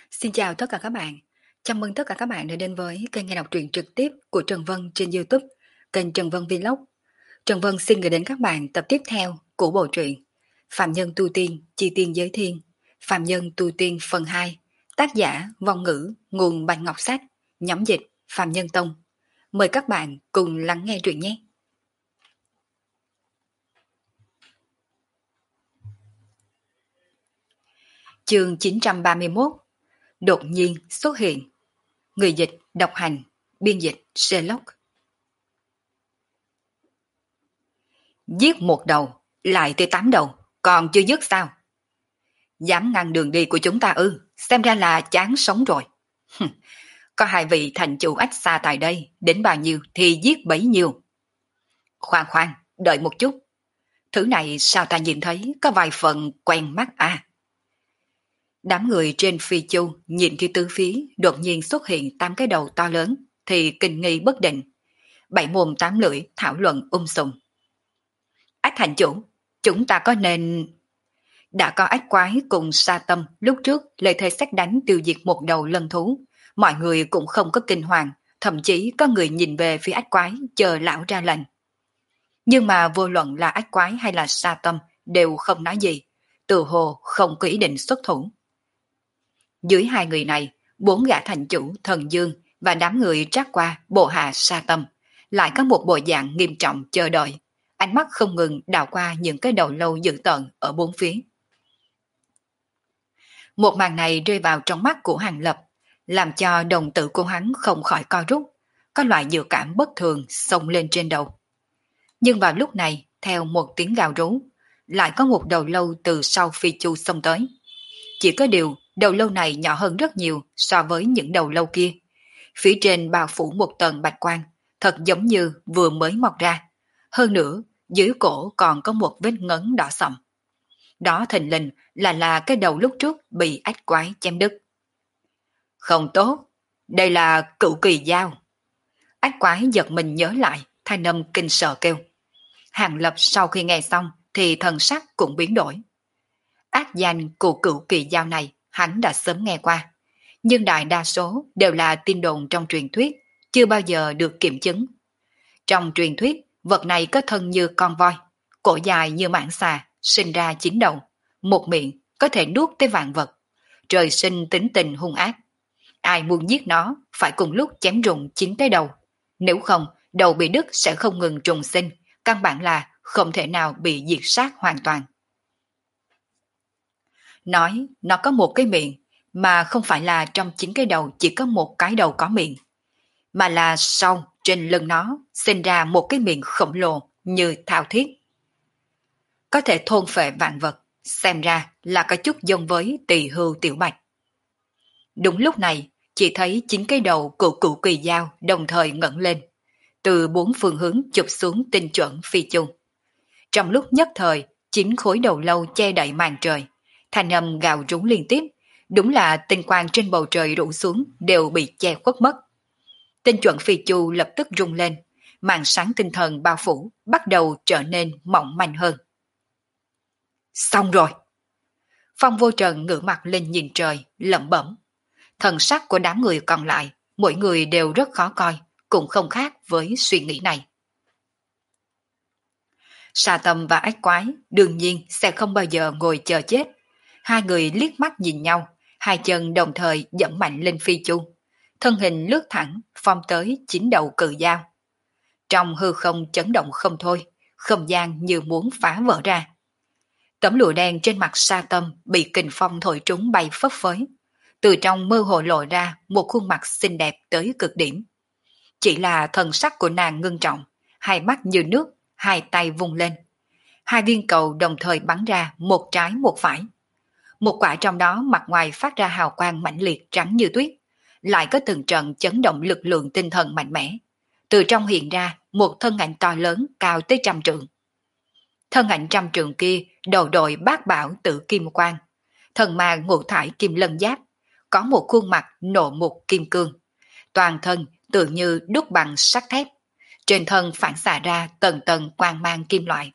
Xin chào tất cả các bạn. Chào mừng tất cả các bạn đã đến với kênh nghe đọc truyện trực tiếp của Trần Vân trên YouTube, kênh Trần Vân Vlog. Trần Vân xin gửi đến các bạn tập tiếp theo của bộ truyện Phạm Nhân Tu Tiên, Chi Tiên Giới Thiên, Phạm Nhân Tu Tiên phần 2, tác giả Vong Ngữ, nguồn Bạch Ngọc Sách, nhóm dịch Phạm Nhân Tông. Mời các bạn cùng lắng nghe truyện nhé. Chương 931, đột nhiên xuất hiện. Người dịch đọc hành, biên dịch Sherlock. Giết một đầu, lại tới 8 đầu, còn chưa dứt sao? Dám ngăn đường đi của chúng ta ư, xem ra là chán sống rồi. Có hai vị thành chủ ách xa tại đây, đến bao nhiêu thì giết bấy nhiêu. Khoan khoan, đợi một chút. Thứ này sao ta nhìn thấy có vài phần quen mắt à? Đám người trên phi chu nhìn khi tứ phía đột nhiên xuất hiện 8 cái đầu to lớn thì kinh nghi bất định. Bảy mồm tám lưỡi thảo luận sùm. Ách thành chủ, chúng ta có nên... Đã có ách quái cùng sa tâm lúc trước lời thề xét đánh tiêu diệt một đầu lân thú. Mọi người cũng không có kinh hoàng, thậm chí có người nhìn về phía ách quái chờ lão ra lệnh. Nhưng mà vô luận là ách quái hay là sa tâm đều không nói gì, tự hồ không có ý định xuất thủ. Dưới hai người này, 4 gã thành chủ thần dương và đám người trát qua bộ hạ sa tâm lại có một bộ dạng nghiêm trọng chờ đợi, ánh mắt không ngừng đảo qua những cái đầu lâu dữ tợn ở bốn phía. Một màn này rơi vào trong mắt của Hàng Lập, làm cho đồng tử của hắn không khỏi co rút, có loại dự cảm bất thường xông lên trên đầu. Nhưng vào lúc này, theo một tiếng gào rú, lại có một đầu lâu từ sau phi chu xông tới. Chỉ có điều, đầu lâu này nhỏ hơn rất nhiều so với những đầu lâu kia. Phía trên bao phủ một tầng bạch quang, thật giống như vừa mới mọc ra. Hơn nữa, dưới cổ còn có một vết ngấn đỏ sậm. Đó thình lình là cái đầu lúc trước bị ách quái chém đứt. Không tốt, đây là cửu kỳ dao. Ách quái giật mình nhớ lại, thanh âm kinh sợ kêu. Hàng Lập sau khi nghe xong thì thần sắc cũng biến đổi. Ác danh của cửu kỳ dao này hắn đã sớm nghe qua, nhưng đại đa số đều là tin đồn trong truyền thuyết, chưa bao giờ được kiểm chứng. Trong truyền thuyết, vật này có thân như con voi, cổ dài như mãng xà, sinh ra 9 đầu, một miệng có thể nuốt tới vạn vật, trời sinh tính tình hung ác. Ai muốn giết nó phải cùng lúc chém rụng 9 cái đầu, nếu không đầu bị đứt sẽ không ngừng trùng sinh, căn bản là không thể nào bị diệt sát hoàn toàn. Nói nó có một cái miệng, mà không phải là trong 9 cái đầu chỉ có một cái đầu có miệng, mà là sau trên lưng nó sinh ra một cái miệng khổng lồ như thao thiết. Có thể thôn phệ vạn vật, xem ra là có chút giống với Tỳ Hưu Tiểu Bạch. Đúng lúc này, chỉ thấy 9 cái đầu của cửu kỳ dao đồng thời ngẩng lên, từ 4 phương hướng chụp xuống tinh chuẩn phi chu. Trong lúc nhất thời, 9 khối đầu lâu che đậy màn trời, thanh âm gào rú liên tiếp, đúng là tinh quang trên bầu trời rủ xuống đều bị che khuất mất. Tinh chuẩn phi chu lập tức rung lên, màn sáng tinh thần bao phủ bắt đầu trở nên mỏng manh hơn. Xong rồi! Phong Vô Trần ngửa mặt lên nhìn trời, lẩm bẩm. Thần sắc của đám người còn lại, mỗi người đều rất khó coi, cũng không khác với suy nghĩ này. Sa Tâm và ách quái đương nhiên sẽ không bao giờ ngồi chờ chết. Hai người liếc mắt nhìn nhau, hai chân đồng thời dẫm mạnh lên phi chu. Thân hình lướt thẳng, phong tới 9 đầu cự dao. Trong hư không chấn động không thôi, không gian như muốn phá vỡ ra. Tấm lụa đen trên mặt Sa Tâm bị kình phong thổi trúng bay phấp phới. Từ trong mơ hồ lộ ra một khuôn mặt xinh đẹp tới cực điểm. Chỉ là thần sắc của nàng ngưng trọng, hai mắt như nước, hai tay vung lên. Hai viên cầu đồng thời bắn ra một trái một phải. Một quả trong đó mặt ngoài phát ra hào quang mãnh liệt trắng như tuyết, lại có từng trận chấn động lực lượng tinh thần mạnh mẽ. Từ trong hiện ra một thân ảnh to lớn cao tới 100 trượng. Thân ảnh 100 trượng kia đầu đội bát bảo tự kim quang, thần ma ngũ thải kim lân giáp, có một khuôn mặt nộ mục kim cương, toàn thân tự như đúc bằng sắt thép, trên thân phản xạ ra tầng tầng quang mang kim loại.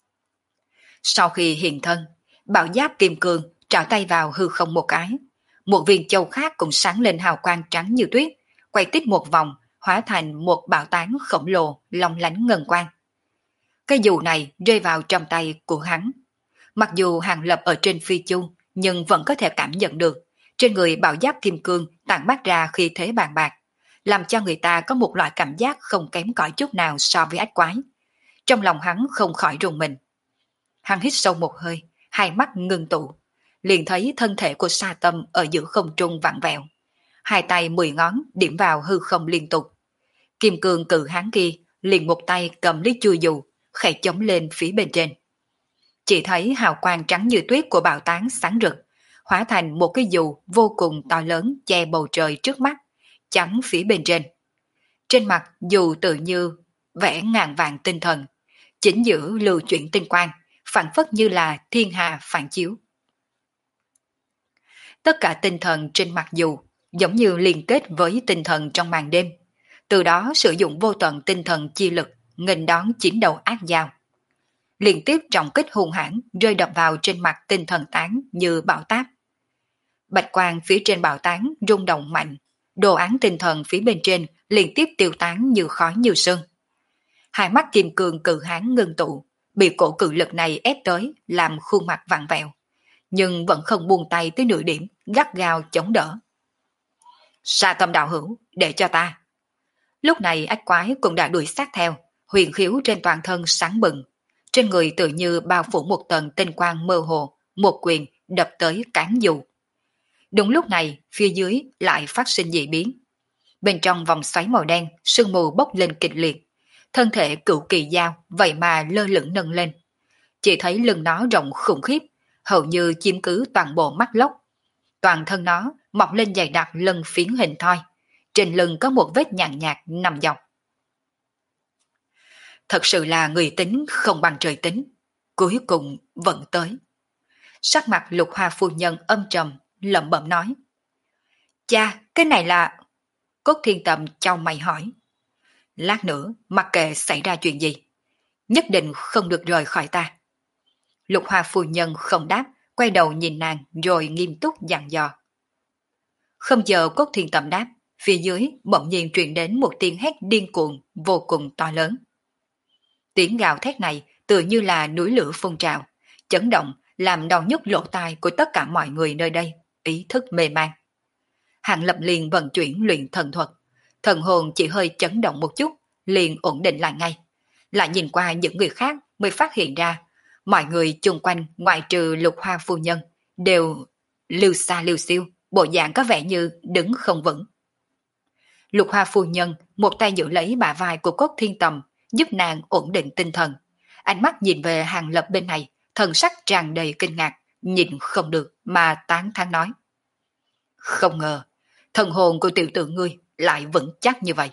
Sau khi hiện thân, bảo giáp kim cương trảo tay vào hư không một cái, một viên châu khác cũng sáng lên hào quang trắng như tuyết, quay tít một vòng, hóa thành một bảo tán khổng lồ, long lánh ngân quang. Cái dù này rơi vào trong tay của hắn. Mặc dù Hàng Lập ở trên phi chu, nhưng vẫn có thể cảm nhận được, trên người bảo giáp kim cương tản mát ra khi thế bàn bạc, làm cho người ta có một loại cảm giác không kém cỏi chút nào so với ách quái. Trong lòng hắn không khỏi rùng mình. Hắn hít sâu một hơi, hai mắt ngưng tụ, liền thấy thân thể của Sa Tâm ở giữa không trung vặn vẹo. Hai tay 10 ngón điểm vào hư không liên tục. Kim cương cự hán kia liền một tay cầm lấy chui dù, khẽ chống lên phía bên trên. Chỉ thấy hào quang trắng như tuyết của bạo tán sáng rực, hóa thành một cái dù vô cùng to lớn che bầu trời trước mắt, chắn phía bên trên. Trên mặt dù tự như vẽ ngàn vạn tinh thần, chính giữa lưu chuyển tinh quang, phản phất như là thiên hà phản chiếu. Tất cả tinh thần trên mặt dù giống như liên kết với tinh thần trong màn đêm, từ đó sử dụng vô tận tinh thần chi lực nghênh đón chín đầu ác dao. Liên tiếp trọng kích hung hãn rơi đập vào trên mặt tinh thần tán như bão táp. Bạch quang phía trên bão tán rung động mạnh, đồ án tinh thần phía bên trên liên tiếp tiêu tán như khói như sương. Hai mắt kim cương cự hán ngưng tụ, bị cổ cự lực này ép tới làm khuôn mặt vặn vẹo, nhưng vẫn không buông tay tới nửa điểm, gắt gao chống đỡ. Sa Tâm đạo hữu, để cho ta. Lúc này ách quái cũng đã đuổi sát theo, huyền khiếu trên toàn thân sáng bừng, trên người tự như bao phủ một tầng tinh quang mơ hồ, một quyền đập tới cán dù. Đúng lúc này, phía dưới lại phát sinh dị biến. Bên trong vòng xoáy màu đen, sương mù bốc lên kịch liệt, thân thể cựu kỳ dao vậy mà lơ lửng nâng lên. Chỉ thấy lưng nó rộng khủng khiếp, hầu như chiếm cứ toàn bộ mắt lốc. Toàn thân nó mọc lên dày đặc lân phiến hình thoi, trên lưng có một vết nhàn nhạt nằm dọc. Thật sự là người tính không bằng trời tính, cuối cùng vẫn tới. Sắc mặt Lục Hoa phu nhân âm trầm, lẩm bẩm nói. Cha, cái này là... Cốt Thiên Tầm chau mày hỏi. Lát nữa, mặc kệ xảy ra chuyện gì, nhất định không được rời khỏi ta. Lục Hoa phu nhân không đáp, quay đầu nhìn nàng rồi nghiêm túc dặn dò. Không chờ Cốt Thiên Tầm đáp, phía dưới bỗng nhiên truyền đến một tiếng hét điên cuồng vô cùng to lớn. Tiếng gào thét này tựa như là núi lửa phun trào, chấn động làm đau nhức lỗ tai của tất cả mọi người nơi đây, ý thức mê man. Hàng Lập liền vận chuyển luyện thần thuật, thần hồn chỉ hơi chấn động một chút, liền ổn định lại ngay. Lại nhìn qua những người khác mới phát hiện ra, mọi người chung quanh ngoại trừ Lục Hoa phu nhân đều lưu xa lưu siêu, bộ dạng có vẻ như đứng không vững. Lục Hoa phu nhân một tay giữ lấy bả vai của Cốt Thiên Tầm, giúp nàng ổn định tinh thần. Ánh mắt nhìn về Hàng Lập bên này, thần sắc tràn đầy kinh ngạc, nhìn không được mà tán thán nói. Không ngờ, thần hồn của tiểu tử ngươi lại vững chắc như vậy.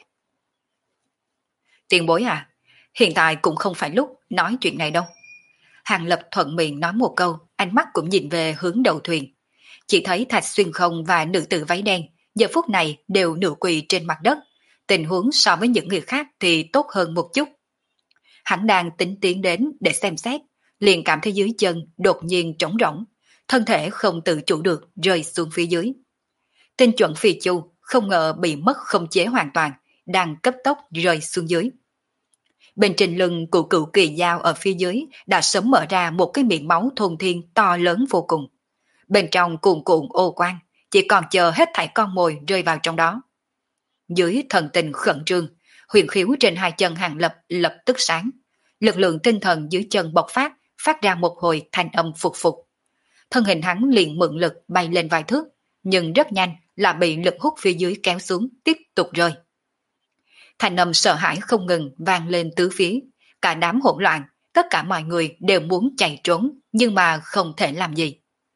Tiền bối à, hiện tại cũng không phải lúc nói chuyện này đâu. Hàng Lập thuận miệng nói một câu, ánh mắt cũng nhìn về hướng đầu thuyền. Chỉ thấy Thạch Xuyên Không và nữ tử váy đen giờ phút này đều nửa quỳ trên mặt đất. Tình huống so với những người khác thì tốt hơn một chút. Hắn đang tính tiến đến để xem xét, liền cảm thấy dưới chân đột nhiên trống rỗng, thân thể không tự chủ được rơi xuống phía dưới. Tinh chuẩn phi chu không ngờ bị mất khống chế hoàn toàn, đang cấp tốc rơi xuống dưới. Bên trên lưng của cựu kỳ dao ở phía dưới đã sớm mở ra một cái miệng máu thôn thiên to lớn vô cùng. Bên trong cuồn cuộn ô quang, chỉ còn chờ hết thảy con mồi rơi vào trong đó. Dưới thần tình khẩn trương, huyền khiếu trên hai chân Hàng Lập lập tức sáng. Lực lượng tinh thần dưới chân bộc phát, phát ra một hồi thanh âm phục phục. Thân hình hắn liền mượn lực bay lên vài thước, nhưng rất nhanh là bị lực hút phía dưới kéo xuống, tiếp tục rơi. Thanh âm sợ hãi không ngừng vang lên tứ phía, cả đám hỗn loạn, tất cả mọi người đều muốn chạy trốn, nhưng mà không thể làm gì.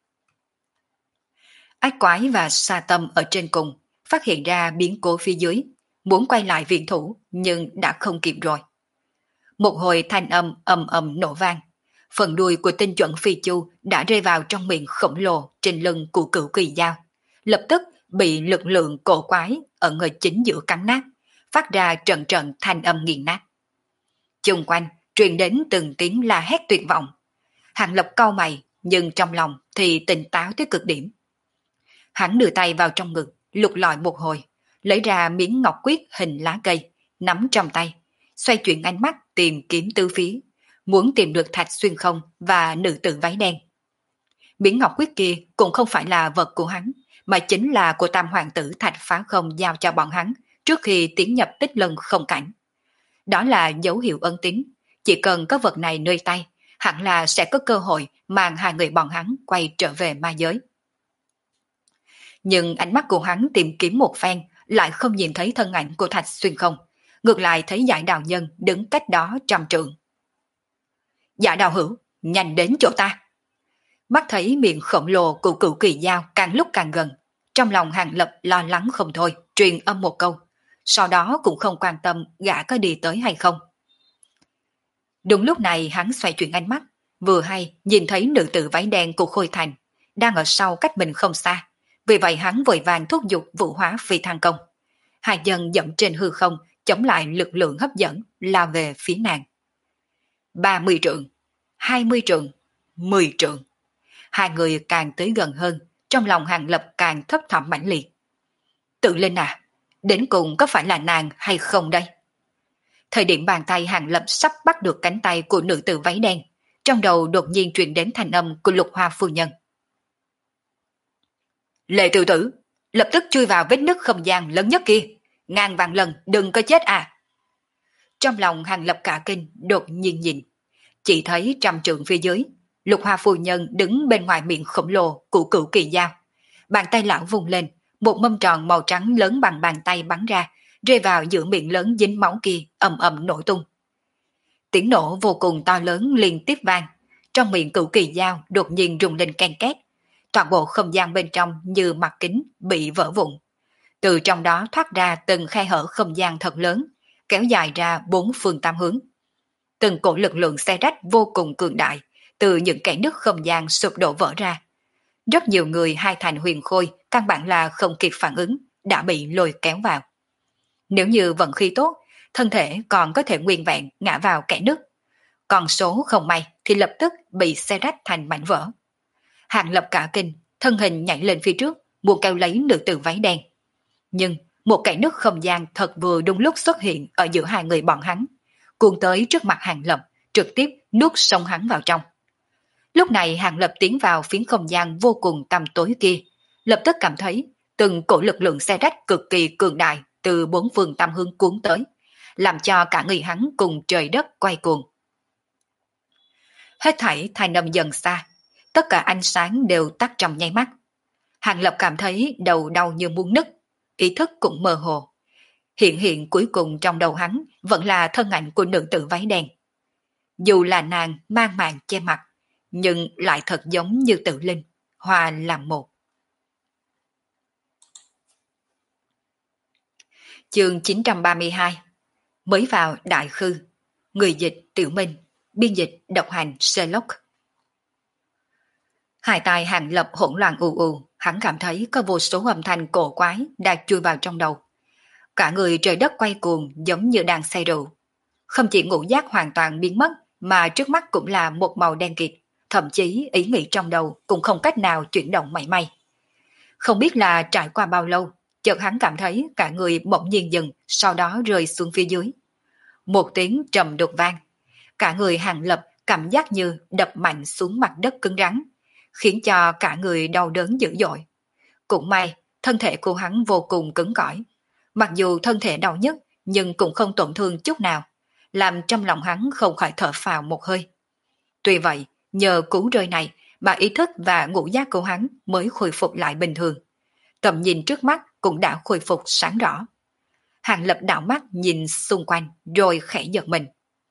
Ách quái và Sa Tâm ở trên cùng, phát hiện ra biến cố phía dưới, muốn quay lại viện thủ, nhưng đã không kịp rồi. Một hồi thanh âm ầm ầm nổ vang, phần đuôi của tinh chuẩn phi chu đã rơi vào trong miệng khổng lồ trên lưng của cửu kỳ dao, lập tức bị lực lượng cổ quái ở người chính giữa cắn nát, phát ra trận trận thanh âm nghiền nát. Chung quanh truyền đến từng tiếng la hét tuyệt vọng. Hàng Lập cau mày, nhưng trong lòng thì tỉnh táo tới cực điểm. Hắn đưa tay vào trong ngực, lục lọi một hồi, lấy ra miếng ngọc quyết hình lá cây, nắm trong tay, xoay chuyển ánh mắt tìm kiếm tứ phía, muốn tìm được Thạch Xuyên Không và nữ tử váy đen. Miếng ngọc quyết kia cũng không phải là vật của hắn, mà chính là của tam hoàng tử Thạch Phá Không giao cho bọn hắn trước khi tiến nhập Tích Lân không cảnh. Đó là dấu hiệu ân tín, chỉ cần có vật này nơi tay, hẳn là sẽ có cơ hội mang hai người bọn hắn quay trở về ma giới. Nhưng ánh mắt của hắn tìm kiếm một phen, lại không nhìn thấy thân ảnh của Thạch Xuyên Không, ngược lại thấy Giải Đào Nhân đứng cách đó 100 trượng. Dạ Đào Hữu, nhanh đến chỗ ta. Mắt thấy miệng khổng lồ của Cửu Kỳ Dao càng lúc càng gần, trong lòng Hàng Lập lo lắng không thôi, truyền âm một câu, sau đó cũng không quan tâm gã có đi tới hay không. Đúng lúc này hắn xoay chuyển ánh mắt, vừa hay nhìn thấy nữ tử váy đen của Khôi Thành đang ở sau cách mình không xa, vì vậy hắn vội vàng thúc giục vũ hóa phi thăng công. Hai chân dẫm trên hư không, chống lại lực lượng hấp dẫn, lao về phía nàng. 30 trượng, 20 trượng, 10 trượng. Hai người càng tới gần hơn, trong lòng Hàng Lập càng thấp thỏm mãnh liệt. Tự lên à, đến cùng có phải là nàng hay không đây? Thời điểm bàn tay Hàng Lập sắp bắt được cánh tay của nữ tử váy đen, trong đầu đột nhiên truyền đến thanh âm của Lục Hoa phu nhân. Lệ Tự Tử, lập tức chui vào vết nứt không gian lớn nhất kia, ngàn vạn lần đừng có chết à. Trong lòng Hàng Lập cả kinh, đột nhiên nhìn, chỉ thấy 100 trượng phía dưới, Lục Hoa phu nhân đứng bên ngoài miệng khổng lồ của Cửu Kỳ Dao. Bàn tay lão vung lên, một mâm tròn màu trắng lớn bằng bàn tay bắn ra, rơi vào giữa miệng lớn dính máu kia, ầm ầm nổ tung. Tiếng nổ vô cùng to lớn liên tiếp vang, trong miệng Cửu Kỳ Dao đột nhiên rung lên ken két, toàn bộ không gian bên trong như mặt kính bị vỡ vụn. Từ trong đó thoát ra từng khe hở không gian thật lớn, kéo dài ra 4 phương tám hướng. Từng cổ lực lượng xé rách vô cùng cường đại, từ những kẽ nứt không gian sụp đổ vỡ ra. Rất nhiều người hai thành huyền khôi căn bản là không kịp phản ứng, đã bị lôi kéo vào. Nếu như vận khí tốt, thân thể còn có thể nguyên vẹn ngã vào kẽ nứt. Còn số không may thì lập tức bị xé rách thành mảnh vỡ. Hàng Lập cả kinh, thân hình nhảy lên phía trước, muốn kéo lấy nữ tử váy đen. Nhưng một kẽ nứt không gian thật vừa đúng lúc xuất hiện ở giữa hai người bọn hắn, cuốn tới trước mặt Hàng Lập, trực tiếp nuốt sống hắn vào trong. Lúc này Hàng Lập tiến vào phiến không gian vô cùng tăm tối kia, lập tức cảm thấy từng cổ lực lượng xé rách cực kỳ cường đại từ 4 phương tám hướng cuốn tới, làm cho cả người hắn cùng trời đất quay cuồng. Hết thảy thanh âm dần xa, tất cả ánh sáng đều tắt trong nháy mắt. Hàng Lập cảm thấy đầu đau như muốn nứt, ý thức cũng mơ hồ. Hiện cuối cùng trong đầu hắn vẫn là thân ảnh của nữ tử váy đen. Dù là nàng mang màn che mặt, nhưng lại thật giống như tự linh, hòa làm một. Chương 932. Mới vào Đại Khư. Người dịch Tiểu Minh, biên dịch độc hành Sherlock. Hai tai Hàng Lập hỗn loạn ù ù, hắn cảm thấy có vô số âm thanh cổ quái đã chui vào trong đầu. Cả người trời đất quay cuồng giống như đang say rượu. Không chỉ ngũ giác hoàn toàn biến mất, mà trước mắt cũng là một màu đen kịt, thậm chí ý nghĩ trong đầu cũng không cách nào chuyển động mảy may. Không biết là trải qua bao lâu, chợt hắn cảm thấy cả người bỗng nhiên dừng, sau đó rơi xuống phía dưới. Một tiếng trầm đục vang, cả người Hàng Lập cảm giác như đập mạnh xuống mặt đất cứng rắn, khiến cho cả người đau đớn dữ dội. Cũng may, thân thể của hắn vô cùng cứng cỏi. Mặc dù thân thể đau nhức, nhưng cũng không tổn thương chút nào, làm trong lòng hắn không khỏi thở phào một hơi. Tuy vậy, nhờ cú rơi này mà ý thức và ngũ giác của hắn mới khôi phục lại bình thường. Tầm nhìn trước mắt cũng đã khôi phục sáng rõ. Hàng Lập đảo mắt nhìn xung quanh rồi khẽ giật mình.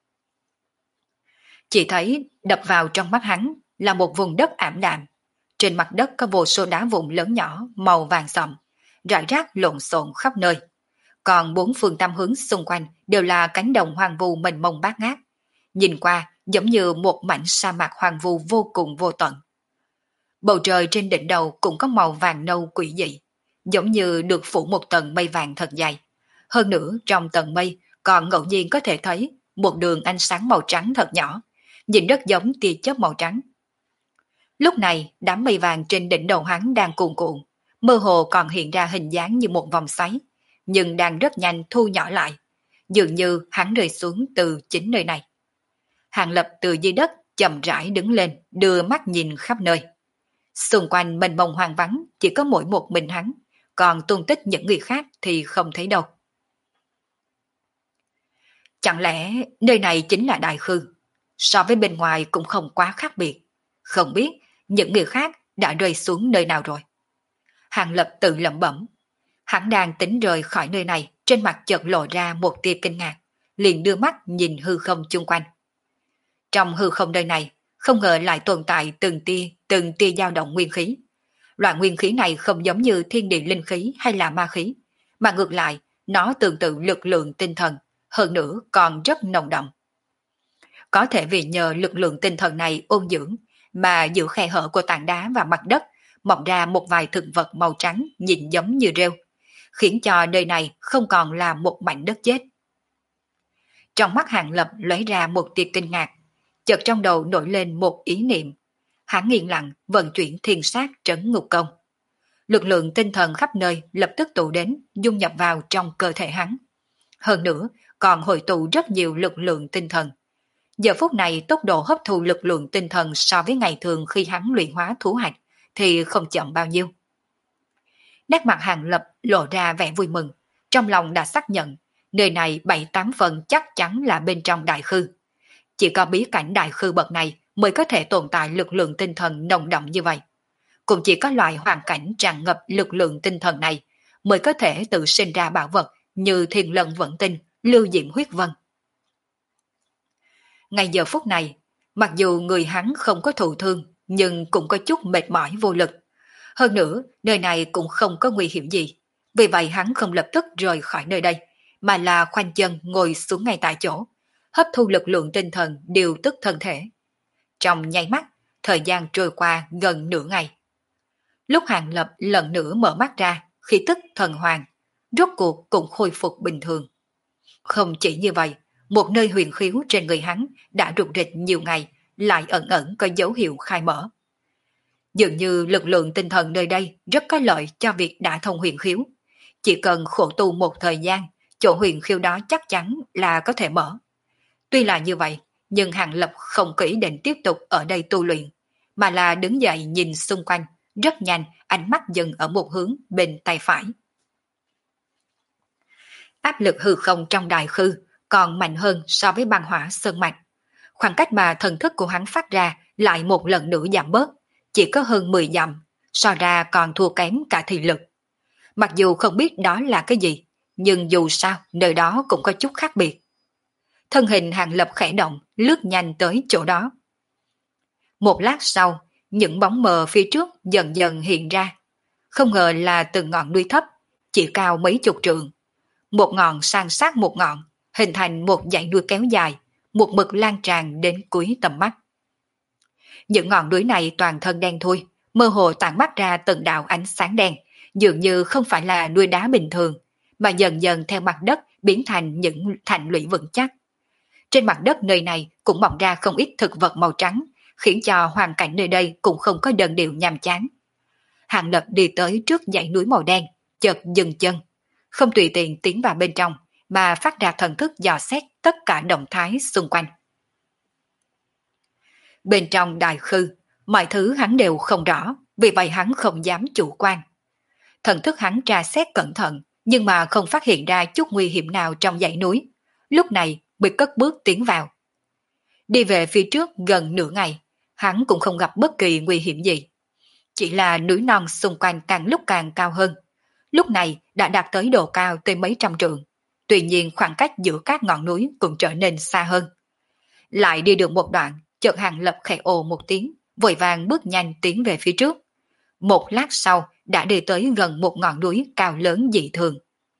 Chỉ thấy đập vào trong mắt hắn là một vùng đất ảm đạm. Trên mặt đất có vô số đá vụn lớn nhỏ màu vàng sậm, rải rác lộn xộn khắp nơi. Còn 4 phương tám hướng xung quanh đều là cánh đồng hoang vu mênh mông bát ngát. Nhìn qua giống như một mảnh sa mạc hoang vu vô cùng vô tận. Bầu trời trên đỉnh đầu cũng có màu vàng nâu quỷ dị, giống như được phủ một tầng mây vàng thật dày. Hơn nữa trong tầng mây còn ngẫu nhiên có thể thấy một đường ánh sáng màu trắng thật nhỏ, nhìn rất giống tia chớp màu trắng. Lúc này đám mây vàng trên đỉnh đầu hắn đang cuồn cuộn, mơ hồ còn hiện ra hình dáng như một vòng xoáy, nhưng đang rất nhanh thu nhỏ lại, dường như hắn rơi xuống từ chính nơi này. Hàng Lập từ dưới đất chậm rãi đứng lên, đưa mắt nhìn khắp nơi. Xung quanh mênh mông hoang vắng, chỉ có mỗi một mình hắn, còn tung tích những người khác thì không thấy đâu. Chẳng lẽ nơi này chính là Đại Khư? So với bên ngoài cũng không quá khác biệt. Không biết những người khác đã rơi xuống nơi nào rồi. Hàng Lập tự lẩm bẩm. Hắn đang tính rời khỏi nơi này, trên mặt chợt lộ ra một tia kinh ngạc, liền đưa mắt nhìn hư không chung quanh. Trong hư không nơi này, không ngờ lại tồn tại từng tia dao động nguyên khí. Loại nguyên khí này không giống như thiên địa linh khí hay là ma khí, mà ngược lại, nó tương tự lực lượng tinh thần, hơn nữa còn rất nồng đậm. Có thể vì nhờ lực lượng tinh thần này ôn dưỡng, mà giữa khe hở của tảng đá và mặt đất mọc ra một vài thực vật màu trắng nhìn giống như rêu, khiến cho nơi này không còn là một mảnh đất chết. Trong mắt Hàng Lập lóe ra một tia kinh ngạc, chợt trong đầu nổi lên một ý niệm. Hắn yên lặng vận chuyển thiên sát trấn ngục công. Lực lượng tinh thần khắp nơi lập tức tụ đến, dung nhập vào trong cơ thể hắn. Hơn nữa, còn hội tụ rất nhiều lực lượng tinh thần. Giờ phút này tốc độ hấp thu lực lượng tinh thần so với ngày thường khi hắn luyện hóa thú hạch thì không chậm bao nhiêu. Nét mặt Hàng Lập lộ ra vẻ vui mừng, trong lòng đã xác nhận, nơi này 7-8 phần chắc chắn là bên trong Đại Khư. Chỉ có bí cảnh Đại Khư bậc này mới có thể tồn tại lực lượng tinh thần nồng đậm như vậy. Cũng chỉ có loại hoàn cảnh tràn ngập lực lượng tinh thần này mới có thể tự sinh ra bảo vật như Thiên Lân Vận Tinh, Lưu Diệm Huyết Vân. Ngay giờ phút này, mặc dù người hắn không có thụ thương, nhưng cũng có chút mệt mỏi vô lực. Hơn nữa, nơi này cũng không có nguy hiểm gì. Vì vậy hắn không lập tức rời khỏi nơi đây, mà là khoanh chân ngồi xuống ngay tại chỗ, hấp thu lực lượng tinh thần điều tức thân thể. Trong nháy mắt, thời gian trôi qua gần nửa ngày. Lúc Hàng Lập lần nữa mở mắt ra, khí tức thần hoàng, rốt cuộc cũng khôi phục bình thường. Không chỉ như vậy, một nơi huyền khiếu trên người hắn đã rụt rịch nhiều ngày, lại ẩn ẩn có dấu hiệu khai mở. Dường như lực lượng tinh thần nơi đây rất có lợi cho việc đả thông huyền khiếu. Chỉ cần khổ tu một thời gian, chỗ huyền khiếu đó chắc chắn là có thể mở. Tuy là như vậy, nhưng Hàng Lập không có ý định tiếp tục ở đây tu luyện, mà là đứng dậy nhìn xung quanh, rất nhanh ánh mắt dừng ở một hướng bên tay phải. Áp lực hư không trong Đại Khư còn mạnh hơn so với băng hỏa sơn mạch. Khoảng cách mà thần thức của hắn phát ra lại một lần nữa giảm bớt, chỉ có hơn 10 dặm, so ra còn thua kém cả thị lực. Mặc dù không biết đó là cái gì, nhưng dù sao nơi đó cũng có chút khác biệt. Thân hình Hàng Lập khẽ động, lướt nhanh tới chỗ đó. Một lát sau, những bóng mờ phía trước dần dần hiện ra. Không ngờ là từng ngọn núi thấp, chỉ cao mấy chục trượng. Một ngọn san sát một ngọn, hình thành một dãy núi kéo dài, một mực lan tràn đến cuối tầm mắt. Những ngọn núi này toàn thân đen thui, mơ hồ tản mắt ra từng đạo ánh sáng đen, dường như không phải là núi đá bình thường, mà dần dần theo mặt đất biến thành những thành lũy vững chắc. Trên mặt đất nơi này cũng mọc ra không ít thực vật màu trắng, khiến cho hoàn cảnh nơi đây cũng không có đơn điệu nhàm chán. Hàng Lập đi tới trước dãy núi màu đen, chợt dừng chân, không tùy tiện tiến vào bên trong, mà phát ra thần thức dò xét tất cả động thái xung quanh. Bên trong Đại Khư, mọi thứ hắn đều không rõ, vì vậy hắn không dám chủ quan. Thần thức hắn tra xét cẩn thận, nhưng mà không phát hiện ra chút nguy hiểm nào trong dãy núi. Lúc này mới cất bước tiến vào. Đi về phía trước gần nửa ngày, hắn cũng không gặp bất kỳ nguy hiểm gì. Chỉ là núi non xung quanh càng lúc càng cao hơn. Lúc này đã đạt tới độ cao tới mấy trăm trượng. Tuy nhiên khoảng cách giữa các ngọn núi cũng trở nên xa hơn. Lại đi được một đoạn, chợt Hàng Lập khẽ ồ một tiếng, vội vàng bước nhanh tiến về phía trước. Một lát sau đã đi tới gần một ngọn núi cao lớn dị thường.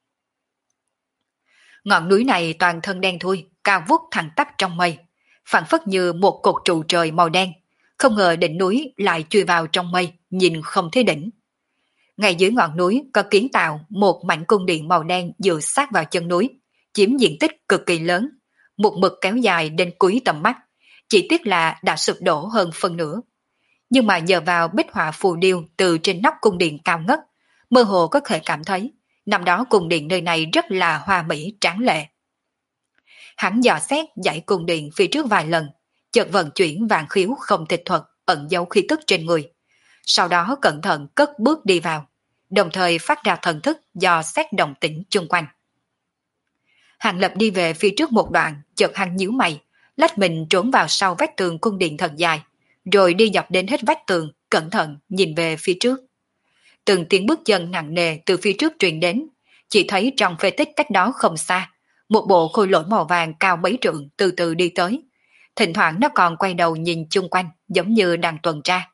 Ngọn núi này toàn thân đen thui, cao vút thẳng tắp trong mây, phảng phất như một cột trụ trời màu đen. Không ngờ đỉnh núi lại chui vào trong mây, nhìn không thấy đỉnh. Ngay dưới ngọn núi có kiến tạo một mảnh cung điện màu đen dựa sát vào chân núi, chiếm diện tích cực kỳ lớn, một mực kéo dài đến cuối tầm mắt, chỉ tiếc là đã sụp đổ hơn phân nửa. Nhưng mà nhờ vào bích họa phù điêu từ trên nóc cung điện cao ngất, mơ hồ có thể cảm thấy năm đó cung điện nơi này rất là hoa mỹ tráng lệ. Hắn dò xét dãy cung điện phía trước vài lần, chợt vận chuyển vạn khiếu không tịch thuật ẩn giấu khí tức trên người. Sau đó cẩn thận cất bước đi vào, đồng thời phát ra thần thức dò xét động tĩnh chung quanh. Hàng Lập đi về phía trước một đoạn, chợt hắn nhíu mày, lách mình trốn vào sau vách tường cung điện thật dài, rồi đi dọc đến hết vách tường, cẩn thận nhìn về phía trước. Từng tiếng bước chân nặng nề từ phía trước truyền đến, chỉ thấy trong phế tích cách đó không xa, một bộ khôi lỗi màu vàng cao mấy trượng từ từ đi tới. Thỉnh thoảng nó còn quay đầu nhìn chung quanh giống như đang tuần tra.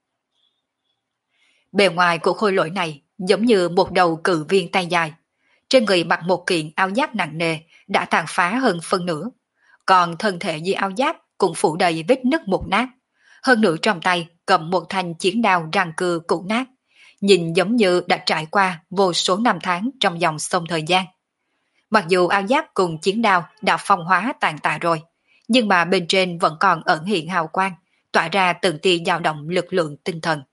Bề ngoài của khôi lỗi này giống như một đầu cự viên tay dài. Trên người mặc một kiện áo giáp nặng nề đã tàn phá hơn phân nửa. Còn thân thể dưới áo giáp cũng phủ đầy vết nứt mục nát. Hơn nữa trong tay cầm một thanh chiến đao răng cưa cũ nát. Nhìn giống như đã trải qua vô số năm tháng trong dòng sông thời gian. Mặc dù áo giáp cùng chiến đao đã phong hóa tàn tạ rồi, nhưng mà bên trên vẫn còn ẩn hiện hào quang, tỏa ra từng tia dao động lực lượng tinh thần.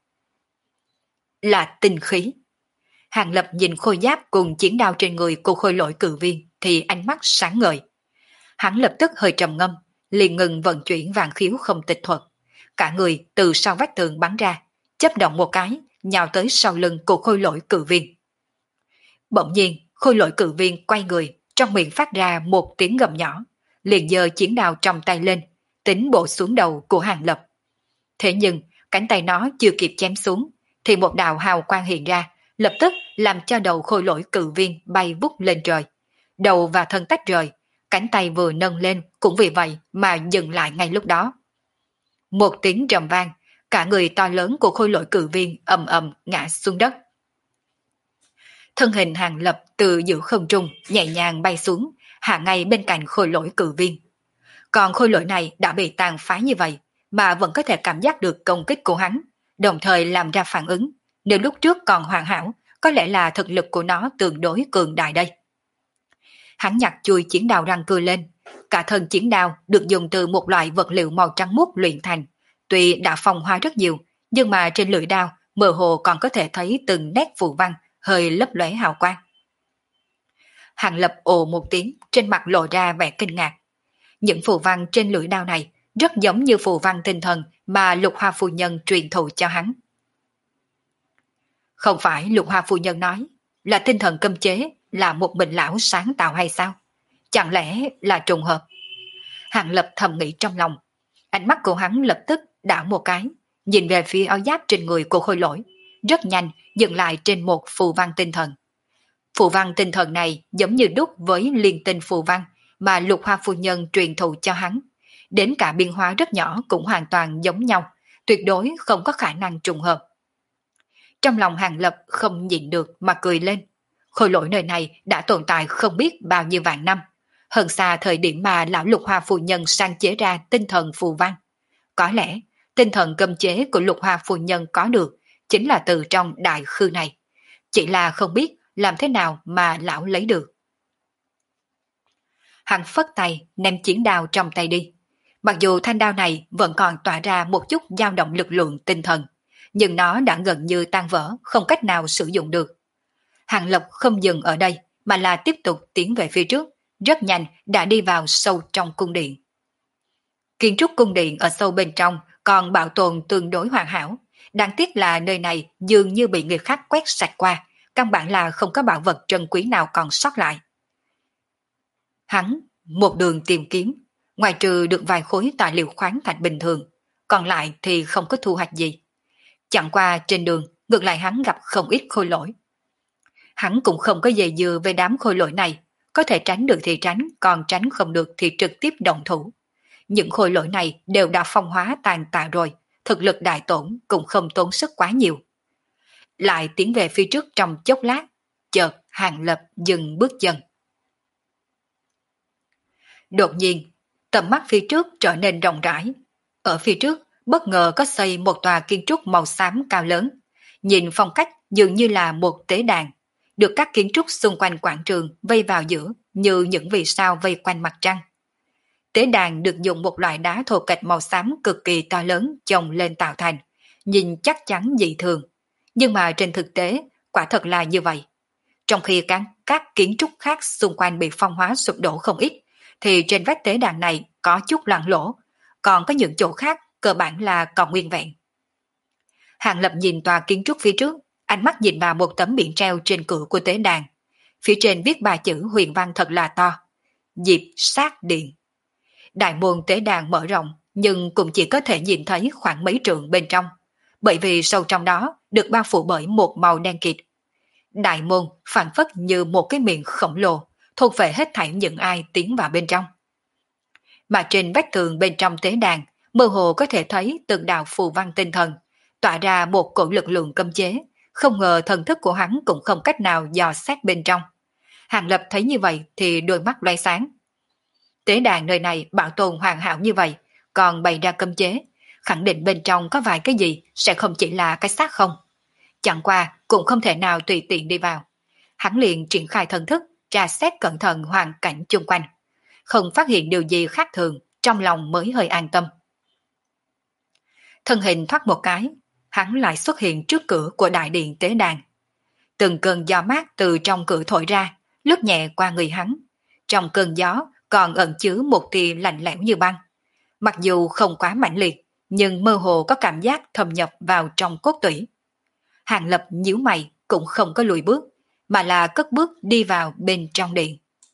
Là tinh khí. Hàng Lập nhìn khôi giáp cùng chiến đao trên người của khôi lỗi cự viên thì ánh mắt sáng ngời. Hắn lập tức hơi trầm ngâm, liền ngừng vận chuyển vạn khiếu không tịch thuật. Cả người từ sau vách tường bắn ra, chớp động một cái, nhào tới sau lưng của khôi lỗi cự viên. Bỗng nhiên, khôi lỗi cự viên quay người, trong miệng phát ra một tiếng gầm nhỏ, liền giơ chiến đao trong tay lên, tính bổ xuống đầu của Hàng Lập. Thế nhưng, cánh tay nó chưa kịp chém xuống, thì một đạo hào quang hiện ra, lập tức làm cho đầu khôi lỗi cự viên bay vút lên trời. Đầu và thân tách rời, cánh tay vừa nâng lên cũng vì vậy mà dừng lại ngay lúc đó. Một tiếng trầm vang, cả người to lớn của khôi lỗi cự viên ầm ầm ngã xuống đất. Thân hình Hàng Lập từ giữa không trung nhẹ nhàng bay xuống, hạ ngay bên cạnh khôi lỗi cự viên. Còn khôi lỗi này đã bị tàn phá như vậy, mà vẫn có thể cảm giác được công kích của hắn, đồng thời làm ra phản ứng. Nếu lúc trước còn hoàn hảo, có lẽ là thực lực của nó tương đối cường đại đây. Hắn nhặt chui chiến đao răng cưa lên. Cả thân chiến đao được dùng từ một loại vật liệu màu trắng muốt luyện thành. Tuy đã phong hóa rất nhiều, nhưng mà trên lưỡi đao mơ hồ còn có thể thấy từng nét phù văn hơi lấp lóe hào quang. Hàng Lập ồ một tiếng, trên mặt lộ ra vẻ kinh ngạc. Những phù văn trên lưỡi đao này rất giống như phù văn tinh thần mà Lục Hoa phu nhân truyền thụ cho hắn. Không phải Lục Hoa phu nhân nói là tinh thần cấm chế là một mình lão sáng tạo hay sao? Chẳng lẽ là trùng hợp? Hàng Lập thầm nghĩ trong lòng. Ánh mắt của hắn lập tức đảo một cái, nhìn về phía áo giáp trên người của khôi lỗi, rất nhanh dừng lại trên một phù văn tinh thần. Phù văn tinh thần này giống như đúc với liên tinh phù văn mà Lục Hoa phu nhân truyền thụ cho hắn. Đến cả biên hóa rất nhỏ cũng hoàn toàn giống nhau, tuyệt đối không có khả năng trùng hợp. Trong lòng Hàng Lập không nhịn được mà cười lên. Khôi lỗi nơi này đã tồn tại không biết bao nhiêu vạn năm, hơn xa thời điểm mà lão Lục Hoa phu nhân sáng chế ra tinh thần phù văn. Có lẽ tinh thần cấm chế của Lục Hoa phu nhân có được chính là từ trong đại khư này, chỉ là không biết làm thế nào mà lão lấy được. Hắn phất tay ném chiến đao trong tay đi. Mặc dù thanh đao này vẫn còn tỏa ra một chút dao động lực lượng tinh thần, nhưng nó đã gần như tan vỡ, không cách nào sử dụng được. Hàng Lập không dừng ở đây, mà là tiếp tục tiến về phía trước, rất nhanh đã đi vào sâu trong cung điện. Kiến trúc cung điện ở sâu bên trong còn bảo tồn tương đối hoàn hảo, đáng tiếc là nơi này dường như bị người khác quét sạch qua, căn bản là không có bảo vật trân quý nào còn sót lại. Hắn một đường tìm kiếm, ngoài trừ được vài khối tài liệu khoáng thạch bình thường, còn lại thì không có thu hoạch gì. Chẳng qua trên đường, ngược lại hắn gặp không ít khôi lỗi. Hắn cũng không có dè dưa về đám khôi lỗi này, có thể tránh được thì tránh, còn tránh không được thì trực tiếp động thủ. Những khôi lỗi này đều đã phong hóa tàn tạ rồi, thực lực đại tổn cũng không tốn sức quá nhiều. Lại tiến về phía trước trong chốc lát, chợt Hàng Lập dừng bước chân. Đột nhiên, tầm mắt phía trước trở nên rộng rãi. Ở phía trước, bất ngờ có xây một tòa kiến trúc màu xám cao lớn. Nhìn phong cách dường như là một tế đàn, được các kiến trúc xung quanh quảng trường vây vào giữa như những vì sao vây quanh mặt trăng. Tế đàn được dùng một loại đá thổ kịch màu xám cực kỳ to lớn chồng lên tạo thành, nhìn chắc chắn dị thường. Nhưng mà trên thực tế, quả thật là như vậy. Trong khi các kiến trúc khác xung quanh bị phong hóa sụp đổ không ít, thì trên vách tế đàn này có chút loang lỗ, còn có những chỗ khác cơ bản là còn nguyên vẹn. Hàng Lập nhìn tòa kiến trúc phía trước, ánh mắt nhìn vào một tấm biển treo trên cửa của tế đàn. Phía trên viết ba chữ huyền văn thật là to: Diệp Sát Điện. Đại môn tế đàn mở rộng, nhưng cũng chỉ có thể nhìn thấy khoảng mấy trượng bên trong, bởi vì sâu trong đó được bao phủ bởi một màu đen kịt. Đại môn phản phất như một cái miệng khổng lồ, thôn phệ hết thảy những ai tiến vào bên trong. Mà trên vách tường bên trong tế đàn, mơ hồ có thể thấy từng đạo phù văn tinh thần, tỏa ra một cổ lực lượng cấm chế, không ngờ thần thức của hắn cũng không cách nào dò xét bên trong. Hàng Lập thấy như vậy thì đôi mắt loay sáng. Tế đàn nơi này bảo tồn hoàn hảo như vậy, còn bày ra cấm chế, khẳng định bên trong có vài cái gì sẽ không chỉ là cái xác không. Chẳng qua cũng không thể nào tùy tiện đi vào. Hắn liền triển khai thần thức, tra xét cẩn thận hoàn cảnh chung quanh. Không phát hiện điều gì khác thường, trong lòng mới hơi an tâm. Thân hình thoát một cái, hắn lại xuất hiện trước cửa của đại điện tế đàn. Từng cơn gió mát từ trong cửa thổi ra, lướt nhẹ qua người hắn. Trong cơn gió còn ẩn chứa một tia lạnh lẽo như băng. Mặc dù không quá mạnh liệt, nhưng mơ hồ có cảm giác thâm nhập vào trong cốt tủy. Hàng Lập nhíu mày cũng không có lùi bước, mà là cất bước đi vào bên trong điện.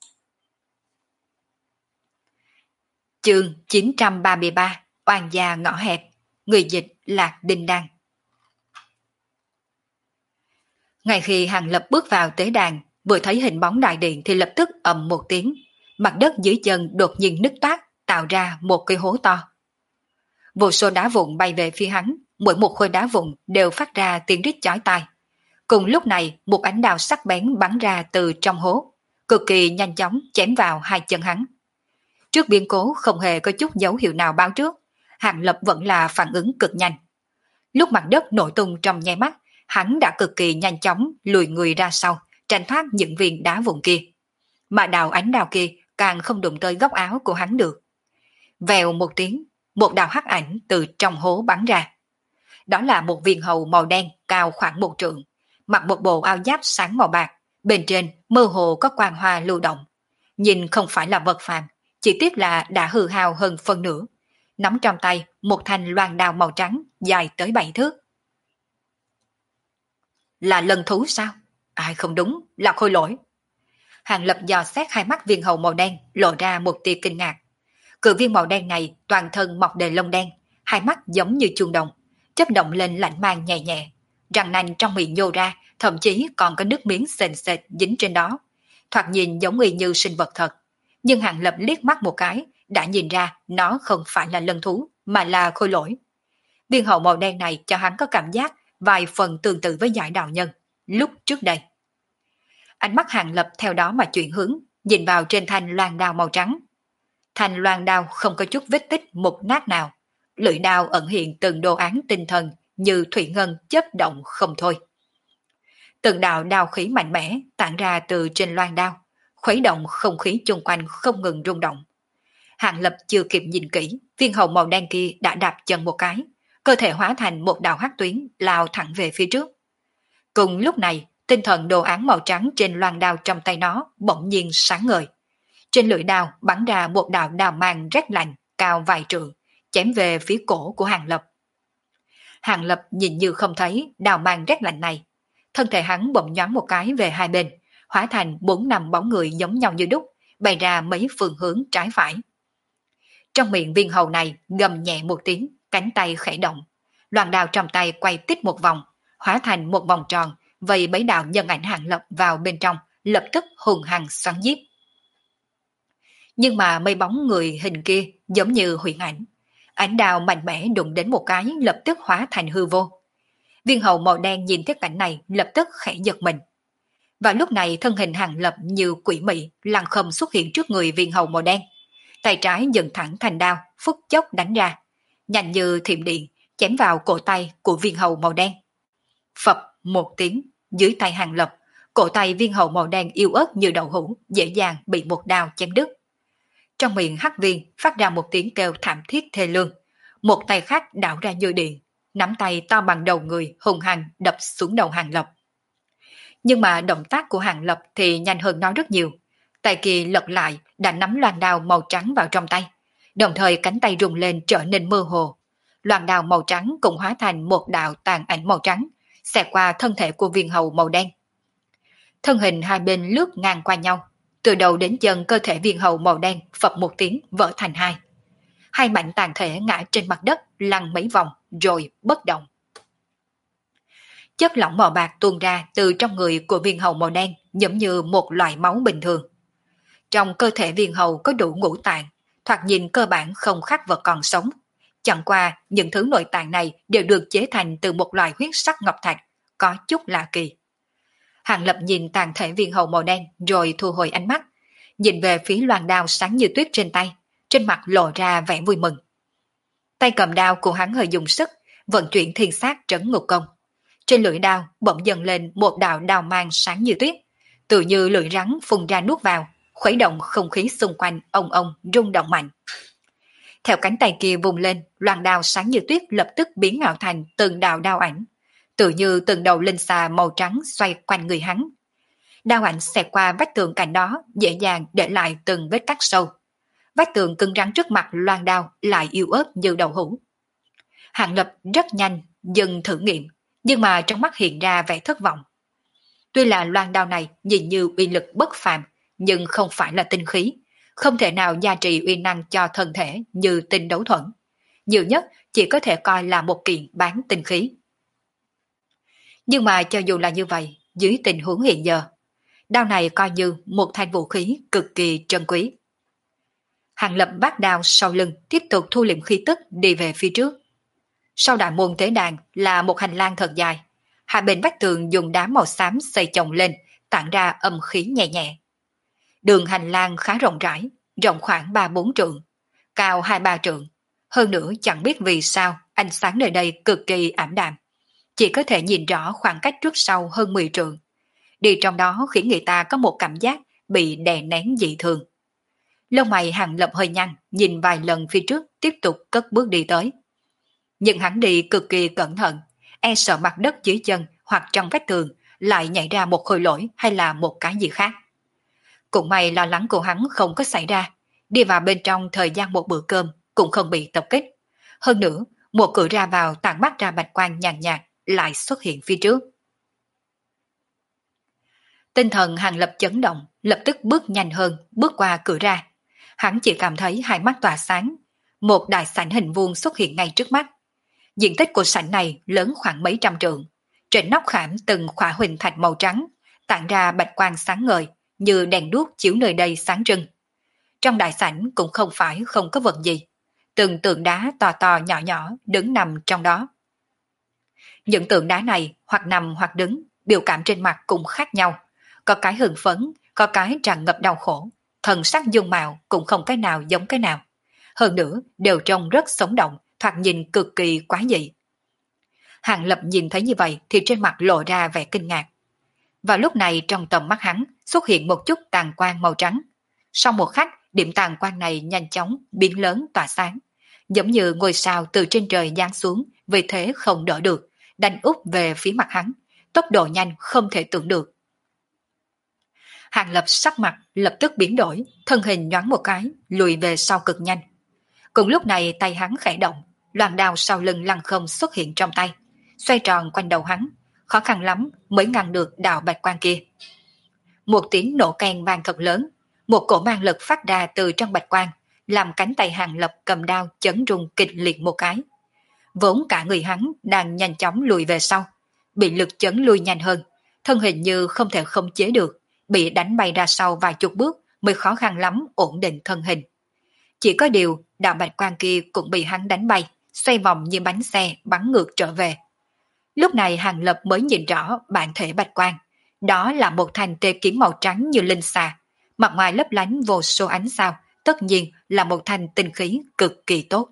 Chương 933, Oan gia ngõ hẹp. Người dịch Lạc Đinh Đăng. Ngay khi Hàng Lập bước vào tế đàn, vừa thấy hình bóng đại điện thì lập tức ầm một tiếng. Mặt đất dưới chân đột nhiên nứt toát, tạo ra một cái hố to. Vô số đá vụn bay về phía hắn, mỗi một khối đá vụn đều phát ra tiếng rít chói tai. Cùng lúc này, một ánh đao sắc bén bắn ra từ trong hố, cực kỳ nhanh chóng chém vào hai chân hắn. Trước biến cố không hề có chút dấu hiệu nào báo trước, Hàng Lập vẫn là phản ứng cực nhanh. Lúc mặt đất nổ tung trong nháy mắt, hắn đã cực kỳ nhanh chóng lùi người ra sau, tránh thoát những viên đá vụn kia. Mà ánh đao kia càng không đụng tới góc áo của hắn được. Vèo một tiếng, một đạo hắc ảnh từ trong hố bắn ra. Đó là một viên hầu màu đen cao khoảng 1 trượng, mặc một bộ áo giáp sáng màu bạc, bên trên mơ hồ có quang hoa lưu động. Nhìn không phải là vật phàm, chỉ tiếc là đã hư hao hơn phân nửa. Nắm trong tay một thanh loan đao màu trắng dài tới 7 thước. Là lân thú sao? Ai không đúng, là khôi lỗi. Hàng Lập dò xét hai mắt viên hầu màu đen, lộ ra một tia kinh ngạc. Cự viên màu đen này toàn thân mọc đầy lông đen, hai mắt giống như chuông đồng, chớp động lên lạnh mang nhẹ nhẹ, răng nanh trong miệng nhô ra, thậm chí còn có nước miếng sền sệt dính trên đó, thoạt nhìn giống như sinh vật thật. Nhưng Hàng Lập liếc mắt một cái, đã nhìn ra nó không phải là lân thú, mà là khôi lỗi. Viên hầu màu đen này cho hắn có cảm giác vài phần tương tự với Giải Đạo Nhân lúc trước đây. Ánh mắt Hàng Lập theo đó mà chuyển hướng, nhìn vào trên thanh loan đao màu trắng. Thanh loan đao không có chút vết tích mục nát nào, lưỡi đao ẩn hiện từng đồ án tinh thần như thủy ngân chớp động không thôi. Từng đạo đao khí mạnh mẽ tản ra từ trên loan đao, khuấy động không khí chung quanh không ngừng rung động. Hàng Lập chưa kịp nhìn kỹ, viên hầu màu đen kia đã đạp chân một cái, cơ thể hóa thành một đạo hắc tuyến lao thẳng về phía trước. Cùng lúc này, tinh thần đồ án màu trắng trên loan đao trong tay nó bỗng nhiên sáng ngời. Trên lưỡi đao bắn ra một đạo đao mang rét lạnh cao vài trượng, chém về phía cổ của Hàng Lập. Hàng Lập nhìn như không thấy đao mang rét lạnh này, thân thể hắn bỗng nhoáng một cái về hai bên, hóa thành 4-5 bóng người giống nhau như đúc, bày ra mấy phương hướng trái phải. Trong miệng viên hầu này gầm nhẹ một tiếng, cánh tay khẽ động, loan đao trong tay quay tít một vòng, hóa thành một vòng tròn, vây mấy đạo nhân ảnh Hàng Lập vào bên trong, lập tức hùng hăng xoắn giết. Nhưng mà mấy bóng người hình kia giống như huyền ảnh, ánh đao mạnh mẽ đụng đến một cái lập tức hóa thành hư vô. Viên hầu màu đen nhìn thấy cảnh này lập tức khẽ giật mình. Và lúc này thân hình Hàng Lập như quỷ mị lăng không xuất hiện trước người viên hầu màu đen, tay trái dựng thẳng thành đao, phút chốc đánh ra, nhanh như thiểm điện chém vào cổ tay của viên hầu màu đen. Phập một tiếng, dưới tay Hàng Lập, cổ tay viên hầu màu đen yếu ớt như đậu hũ dễ dàng bị một đao chém đứt. Trong miệng hắc viên phát ra một tiếng kêu thảm thiết thê lương, một tay khác đảo ra như điện, nắm tay to bằng đầu người hùng hăng đập xuống đầu Hàng Lập. Nhưng mà động tác của Hàng Lập thì nhanh hơn nó rất nhiều. Tay kia lật lại đã nắm loan đao màu trắng vào trong tay, đồng thời cánh tay rung lên trở nên mơ hồ. Loan đao màu trắng cũng hóa thành một đạo tàn ảnh màu trắng, xẹt qua thân thể của viên hầu màu đen. Thân hình hai bên lướt ngang qua nhau, từ đầu đến chân cơ thể viên hầu màu đen phập một tiếng vỡ thành hai. Hai mảnh tàn thể ngã trên mặt đất lăn mấy vòng rồi bất động. Chất lỏng màu bạc tuôn ra từ trong người của viên hầu màu đen giống như một loại máu bình thường. Trong cơ thể viên hầu có đủ ngũ tạng, thoạt nhìn cơ bản không khác vật còn sống. Chẳng qua những thứ nội tạng này đều được chế thành từ một loại huyết sắc ngọc thạch, có chút lạ kỳ. Hàng Lập nhìn tàn thể viên hầu màu đen rồi thu hồi ánh mắt, nhìn về phía loan đao sáng như tuyết trên tay, trên mặt lộ ra vẻ vui mừng. Tay cầm đao của hắn hơi dùng sức, vận chuyển thiên sát trấn ngục công. Trên lưỡi đao bỗng dần lên một đạo đao mang sáng như tuyết, tự như lưỡi rắn phun ra nuốt vào, khuấy động không khí xung quanh ông rung động mạnh. Theo cánh tay kia vùng lên, loan đao sáng như tuyết lập tức biến ảo thành từng đạo đao ảnh, tự như từng đầu linh xà màu trắng xoay quanh người hắn. Đao ảnh xẹt qua vách tường cạnh đó, dễ dàng để lại từng vết cắt sâu. Vách tường cứng rắn trước mặt loan đao lại yếu ớt như đậu hũ. Hàng Lập rất nhanh dừng thử nghiệm, nhưng mà trong mắt hiện ra vẻ thất vọng. Tuy là loan đao này nhìn như uy lực bất phàm, nhưng không phải là tinh khí, không thể nào gia trì uy năng cho thân thể như tinh đấu thuẫn. Nhiều nhất chỉ có thể coi là một kiện bán tinh khí. Nhưng mà cho dù là như vậy, dưới tình huống hiện giờ, đao này coi như một thanh vũ khí cực kỳ trân quý. Hàng Lập vác đao sau lưng, tiếp tục thu liệm khí tức đi về phía trước. Sau đại môn tế đàn là một hành lang thật dài, hai bên vách tường dùng đá màu xám xây chồng lên, tản ra âm khí nhẹ nhẹ. Đường hành lang khá rộng rãi, rộng khoảng 3-4 trượng, cao 2-3 trượng. Hơn nữa chẳng biết vì sao ánh sáng nơi đây cực kỳ ảm đạm, chỉ có thể nhìn rõ khoảng cách trước sau hơn 10 trượng. Đi trong đó khiến người ta có một cảm giác bị đè nén dị thường. Lông mày Hàng Lập hơi nhăn, nhìn vài lần phía trước, tiếp tục cất bước đi tới. Nhưng hắn đi cực kỳ cẩn thận, e sợ mặt đất dưới chân hoặc trong vách tường lại nhảy ra một khối lỗi hay là một cái gì khác. Cũng may lo lắng của hắn không có xảy ra, đi vào bên trong thời gian một bữa cơm cũng không bị tập kích. Hơn nữa, một cửa ra vào tản mắt ra bạch quang nhàn nhạt lại xuất hiện phía trước. Tinh thần Hàng Lập chấn động, lập tức bước nhanh hơn, bước qua cửa ra. Hắn chỉ cảm thấy hai mắt tỏa sáng, một đại sảnh hình vuông xuất hiện ngay trước mắt. Diện tích của sảnh này lớn khoảng mấy trăm trượng. Trên nóc khảm từng khỏa huỳnh thạch màu trắng, tản ra bạch quang sáng ngời, như đèn đuốc chiếu nơi đây sáng trưng. Trong đại sảnh cũng không phải không có vật gì. Từng tượng đá to to nhỏ nhỏ đứng nằm trong đó. Những tượng đá này hoặc nằm hoặc đứng, biểu cảm trên mặt cũng khác nhau. Có cái hưng phấn, có cái tràn ngập đau khổ. Thần sắc dung mạo cũng không cái nào giống cái nào. Hơn nữa đều trông rất sống động, thoạt nhìn cực kỳ quá dị. Hàng Lập nhìn thấy như vậy thì trên mặt lộ ra vẻ kinh ngạc. Vào lúc này trong tầm mắt hắn xuất hiện một chút tàn quang màu trắng. Sau một khắc, điểm tàn quang này nhanh chóng biến lớn tỏa sáng, giống như ngôi sao từ trên trời giáng xuống, vì thế không đỡ được, đánh úp về phía mặt hắn, tốc độ nhanh không thể tưởng được. Hàng Lập sắc mặt lập tức biến đổi, thân hình nhoáng một cái, lùi về sau cực nhanh. Cùng lúc này tay hắn khẽ động, loan đao sau lưng lăng không xuất hiện trong tay, xoay tròn quanh đầu hắn, khó khăn lắm mới ngăn được đạo bạch quang kia. Một tiếng nổ keng vang thật lớn, một cổ mang lực phát ra từ trong bạch quang, làm cánh tay Hàng Lập cầm đao chấn rung kịch liệt một cái. Vốn cả người hắn đang nhanh chóng lùi về sau, bị lực chấn lui nhanh hơn, thân hình như không thể khống chế được, bị đánh bay ra sau vài chục bước mới khó khăn lắm ổn định thân hình. Chỉ có điều, đạo bạch quang kia cũng bị hắn đánh bay, xoay vòng như bánh xe bắn ngược trở về. Lúc này Hàng Lập mới nhìn rõ bản thể bạch quang, đó là một thanh tê kiếm màu trắng như linh xà, mặt ngoài lấp lánh vô số ánh sao, tất nhiên là một thanh tinh khí cực kỳ tốt.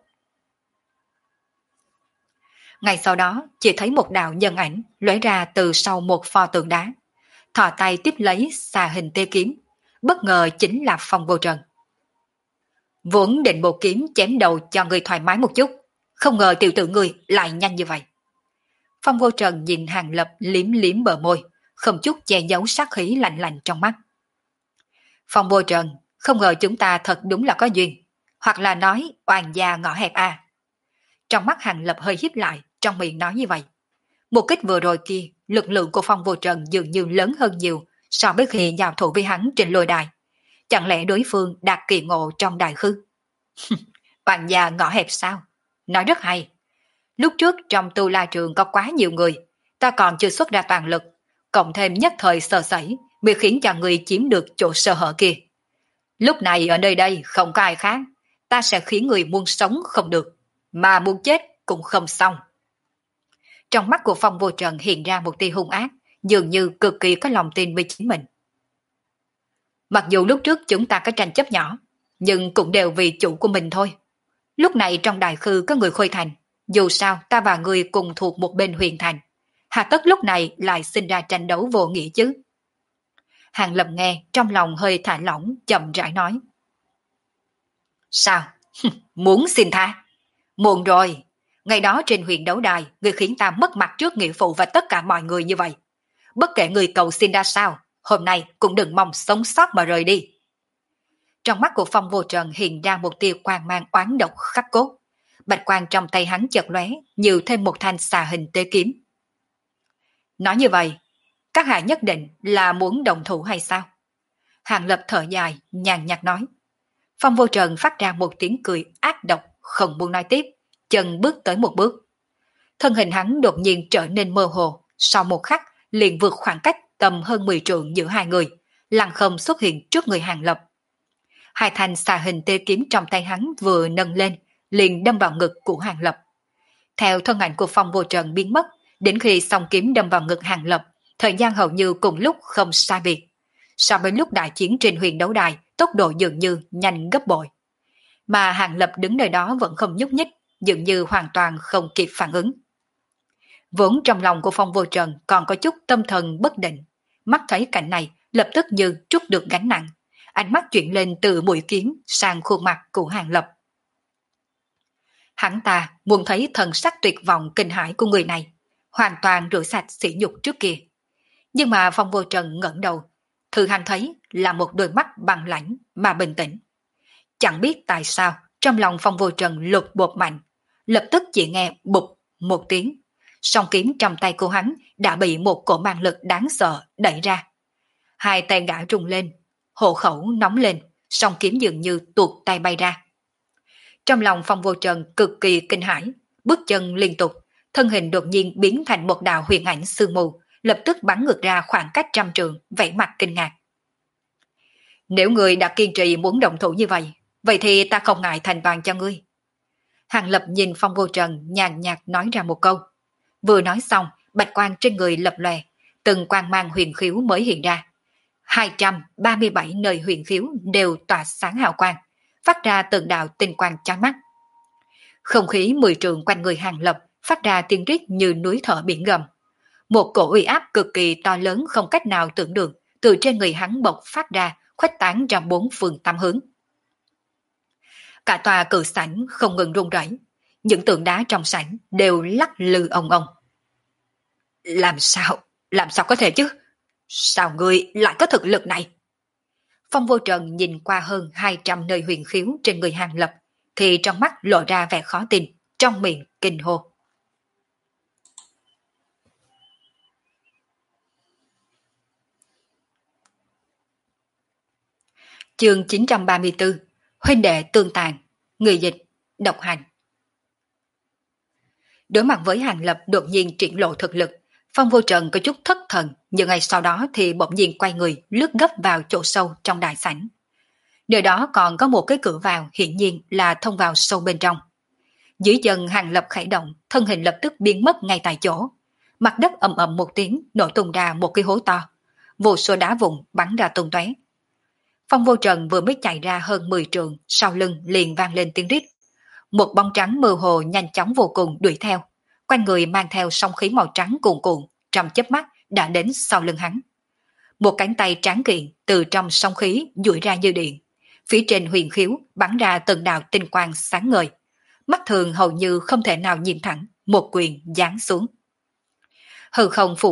Ngay sau đó, chỉ thấy một đạo nhân ảnh lóe ra từ sau một pho tượng đá, thò tay tiếp lấy xà hình tê kiếm, bất ngờ chính là Phong Vô Trần. Vốn định một kiếm chém đầu cho người thoải mái một chút, không ngờ tiểu tử người lại nhanh như vậy. Phong Vô Trần nhìn Hàng Lập liếm liếm bờ môi, không chút che giấu sát khí lạnh lạnh trong mắt. Phong Vô Trần, không ngờ chúng ta thật đúng là có duyên, hoặc là nói oan gia ngõ hẹp à. Trong mắt Hàng Lập hơi híp lại, trong miệng nói như vậy. Một kích vừa rồi kia, lực lượng của Phong Vô Trần dường như lớn hơn nhiều so với khi giao thủ với hắn trên lôi đài. Chẳng lẽ đối phương đạt kỳ ngộ trong đại khư? Oan gia ngõ hẹp sao? Nói rất hay. Lúc trước trong Tu La Trường có quá nhiều người, ta còn chưa xuất ra toàn lực, cộng thêm nhất thời sơ sẩy, bị khiến cho người chiếm được chỗ sơ hở kia. Lúc này ở nơi đây không có ai khác, ta sẽ khiến người muốn sống không được, mà muốn chết cũng không xong. Trong mắt của Phong Vô Trần hiện ra một tia hung ác, dường như cực kỳ có lòng tin với chính mình. Mặc dù lúc trước chúng ta có tranh chấp nhỏ, nhưng cũng đều vì chủ của mình thôi. Lúc này trong đại khư có người Khôi Thành, dù sao ta và người cùng thuộc một bên huyền thành, hà tất lúc này lại sinh ra tranh đấu vô nghĩa chứ. Hàng Lập nghe trong lòng hơi thả lỏng, chậm rãi nói. Sao? Muốn xin tha? Muộn rồi, ngày đó trên huyền đấu đài, người khiến ta mất mặt trước nghĩa phụ và tất cả mọi người như vậy. Bất kể người cầu xin ra sao, hôm nay cũng đừng mong sống sót mà rời đi. Trong mắt của Phong Vô Trần hiện ra một tia quang mang oán độc khắc cốt. Bạch quang trong tay hắn chợt lóe, như thêm một thanh xà hình tế kiếm. Nói như vậy, các hạ nhất định là muốn đồng thủ hay sao? Hàng Lập thở dài, nhàn nhạt nói. Phong Vô Trần phát ra một tiếng cười ác độc, không muốn nói tiếp, chân bước tới một bước. Thân hình hắn đột nhiên trở nên mơ hồ, sau một khắc liền vượt khoảng cách tầm hơn 10 trượng giữa hai người, lăng không xuất hiện trước người Hàng Lập. Hai thanh xà hình tê kiếm trong tay hắn vừa nâng lên, liền đâm vào ngực của Hàng Lập. Theo thân ảnh của Phong Vô Trần biến mất, đến khi song kiếm đâm vào ngực Hàng Lập, thời gian hầu như cùng lúc không sai biệt. So với lúc đại chiến trên huyền đấu đài, tốc độ dường như nhanh gấp bội. Mà Hàng Lập đứng nơi đó vẫn không nhúc nhích, dường như hoàn toàn không kịp phản ứng. Vốn trong lòng của Phong Vô Trần còn có chút tâm thần bất định, mắt thấy cảnh này lập tức như trút được gánh nặng, ánh mắt chuyển lên từ mũi kiếm sang khuôn mặt của Hàng Lập. Hắn ta muốn thấy thần sắc tuyệt vọng kinh hãi của người này, hoàn toàn rửa sạch sỉ nhục trước kia. Nhưng mà Phong Vô Trần ngẩng đầu, thứ hắn thấy là một đôi mắt bằng lãnh mà bình tĩnh. Chẳng biết tại sao trong lòng Phong Vô Trần lột bột mạnh, lập tức chỉ nghe bụp một tiếng, song kiếm trong tay của hắn đã bị một cổ mang lực đáng sợ đẩy ra. Hai tay gã rung lên, hộ khẩu nóng lên, song kiếm dường như tuột tay bay ra. Trong lòng Phong Vô Trần cực kỳ kinh hãi, bước chân liên tục, thân hình đột nhiên biến thành một đạo huyền ảnh sương mù, lập tức bắn ngược ra khoảng cách trăm trượng, vẫy mặt kinh ngạc. Nếu người đã kiên trì muốn động thủ như vậy, vậy thì ta không ngại thành toàn cho ngươi. Hàng Lập nhìn Phong Vô Trần nhàn nhạt nói ra một câu. Vừa nói xong, bạch quang trên người lập lòe, từng quang mang huyền khiếu mới hiện ra. 237 nơi huyền khiếu đều tỏa sáng hào quang, phát ra từng đạo tinh quang chói mắt. Không khí 10 trượng quanh người Hàng Lập phát ra tiếng rít như núi thở biển gầm. Một cổ uy áp cực kỳ to lớn không cách nào tưởng được từ trên người hắn bộc phát ra, khuếch tán ra bốn phương tám hướng. Cả tòa cự sảnh không ngừng rung rẩy, những tượng đá trong sảnh đều lắc lư ong ong. Làm sao có thể chứ? Sao ngươi lại có thực lực này? Phong Vô Trần nhìn qua hơn 200 nơi huyền khiếu trên người Hàng Lập, thì trong mắt lộ ra vẻ khó tin, trong miệng kinh hô. Chương 934, huynh đệ tương tàn, người dịch, độc hành. Đối mặt với Hàng Lập đột nhiên triển lộ thực lực, Phong Vô Trần có chút thất thần, nhưng ngay sau đó thì bỗng nhiên quay người lướt gấp vào chỗ sâu trong đại sảnh. Nơi đó còn có một cái cửa vào, hiển nhiên là thông vào sâu bên trong. Dưới chân Hàng Lập khởi động, thân hình lập tức biến mất ngay tại chỗ. Mặt đất ầm ầm một tiếng, nổ tung ra một cái hố to. Vô số đá vụn bắn ra tung tóe. Phong Vô Trần vừa mới chạy ra hơn 10 trượng, sau lưng liền vang lên tiếng rít. Một bóng trắng mơ hồ nhanh chóng vô cùng đuổi theo. Quanh người mang theo sóng khí màu trắng cuồn cuộn, trong chớp mắt đã đến sau lưng hắn. Một cánh tay tráng kiện từ trong sóng khí duỗi ra như điện. Phía trên huyền khiếu bắn ra từng đạo tinh quang sáng ngời. Mắt thường hầu như không thể nào nhìn thẳng, một quyền giáng xuống. Hư không phụ cận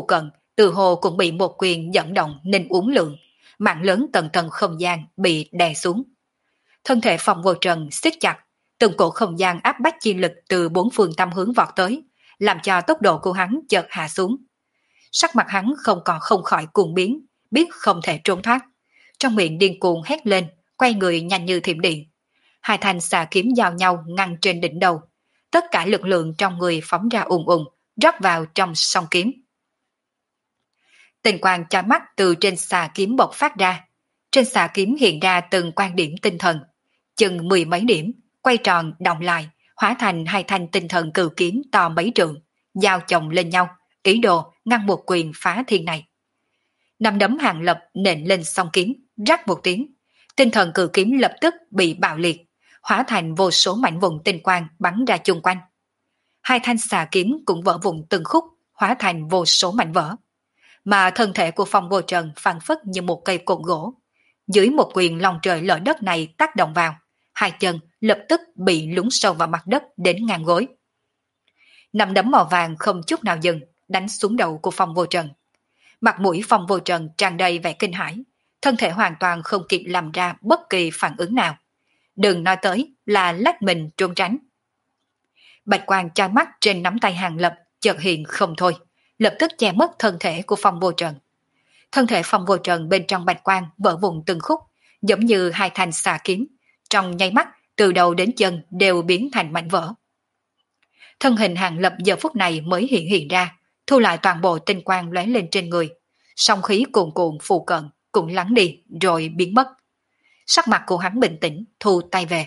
Từ hồ cũng bị một quyền dẫn động nên uốn lượn, mạng lớn tầng tầng không gian bị đè xuống. Thân thể Phong Vô Trần siết chặt, từng cổ không gian áp bách chi lực từ bốn phương tám hướng vọt tới, làm cho tốc độ của hắn chợt hạ xuống. Sắc mặt hắn không khỏi cuồng biến, biết không thể trốn thoát. Trong miệng điên cuồng hét lên, quay người nhanh như thiểm điện. Hai thanh xà kiếm giao nhau ngăn trên đỉnh đầu. Tất cả lực lượng trong người phóng ra ùn ùn, rót vào trong song kiếm. Tình quang chói mắt từ trên xà kiếm bộc phát ra. Trên xà kiếm hiện ra từng quan điểm tinh thần, chừng mười mấy điểm, quay tròn động lại, hóa thành hai thanh tinh thần cự kiếm to mấy trượng, giao chồng lên nhau, ý đồ ngăn một quyền phá thiên này. Năm đấm Hàng Lập nện lên song kiếm, rắc một tiếng, tinh thần cự kiếm lập tức bị bạo liệt, hóa thành vô số mảnh vụn tinh quang bắn ra chung quanh. Hai thanh xà kiếm cũng vỡ vụn từng khúc, hóa thành vô số mảnh vỡ. Mà thân thể của Phong Vô Trần phảng phất như một cây cột gỗ. Dưới một quyền lòng trời lở đất này tác động vào, hai chân lập tức bị lún sâu vào mặt đất đến ngang gối. Năm đấm màu vàng không chút nào dừng, đánh xuống đầu của Phong Vô Trần. Mặt mũi Phong Vô Trần tràn đầy vẻ kinh hãi, thân thể hoàn toàn không kịp làm ra bất kỳ phản ứng nào. Đừng nói tới là lách mình trốn tránh. Bạch quang chói mắt trên nắm tay Hàng Lập chợt hiện không thôi, lập tức che mất thân thể của Phong Vô Trần. Thân thể Phong Vô Trần bên trong bạch quang vỡ vụn từng khúc, giống như hai thanh xà kiếm, trong nháy mắt từ đầu đến chân đều biến thành mảnh vỡ. Thân hình Hàng Lập giờ phút này mới hiện ra, thu lại toàn bộ tinh quang lóe lên trên người, song khí cuồn cuộn phù cận cũng lắng đi rồi biến mất. Sắc mặt của hắn bình tĩnh, thu tay về.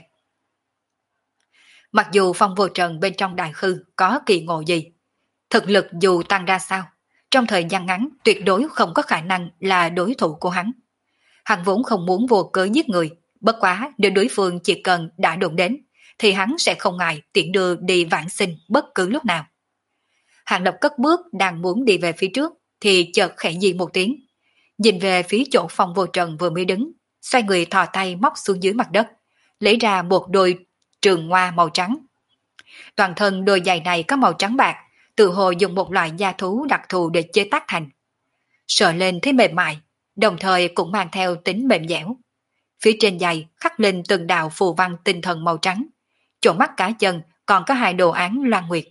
Mặc dù Phong Vô Trần bên trong đại khư có kỳ ngộ gì, thực lực dù tăng ra sao, trong thời gian ngắn tuyệt đối không có khả năng là đối thủ của hắn. Hắn vốn không muốn vô cớ giết người, bất quá nếu đối phương chỉ cần đã đụng đến, thì hắn sẽ không ngại tiện đưa đi vãng sinh bất cứ lúc nào. Hàng Lập cất bước đang muốn đi về phía trước, thì chợt khẽ di một tiếng. Nhìn về phía chỗ Phong Vô Trần vừa mới đứng, xoay người thò tay móc xuống dưới mặt đất, lấy ra một đôi trường hoa màu trắng. Toàn thân đôi giày này có màu trắng bạc, tự hồ dùng một loại da thú đặc thù để chế tác thành. Sờ lên thấy mềm mại, đồng thời cũng mang theo tính mềm dẻo. Phía trên giày khắc lên từng đạo phù văn tinh thần màu trắng, chỗ mắt cá chân còn có hai đồ án loan nguyệt.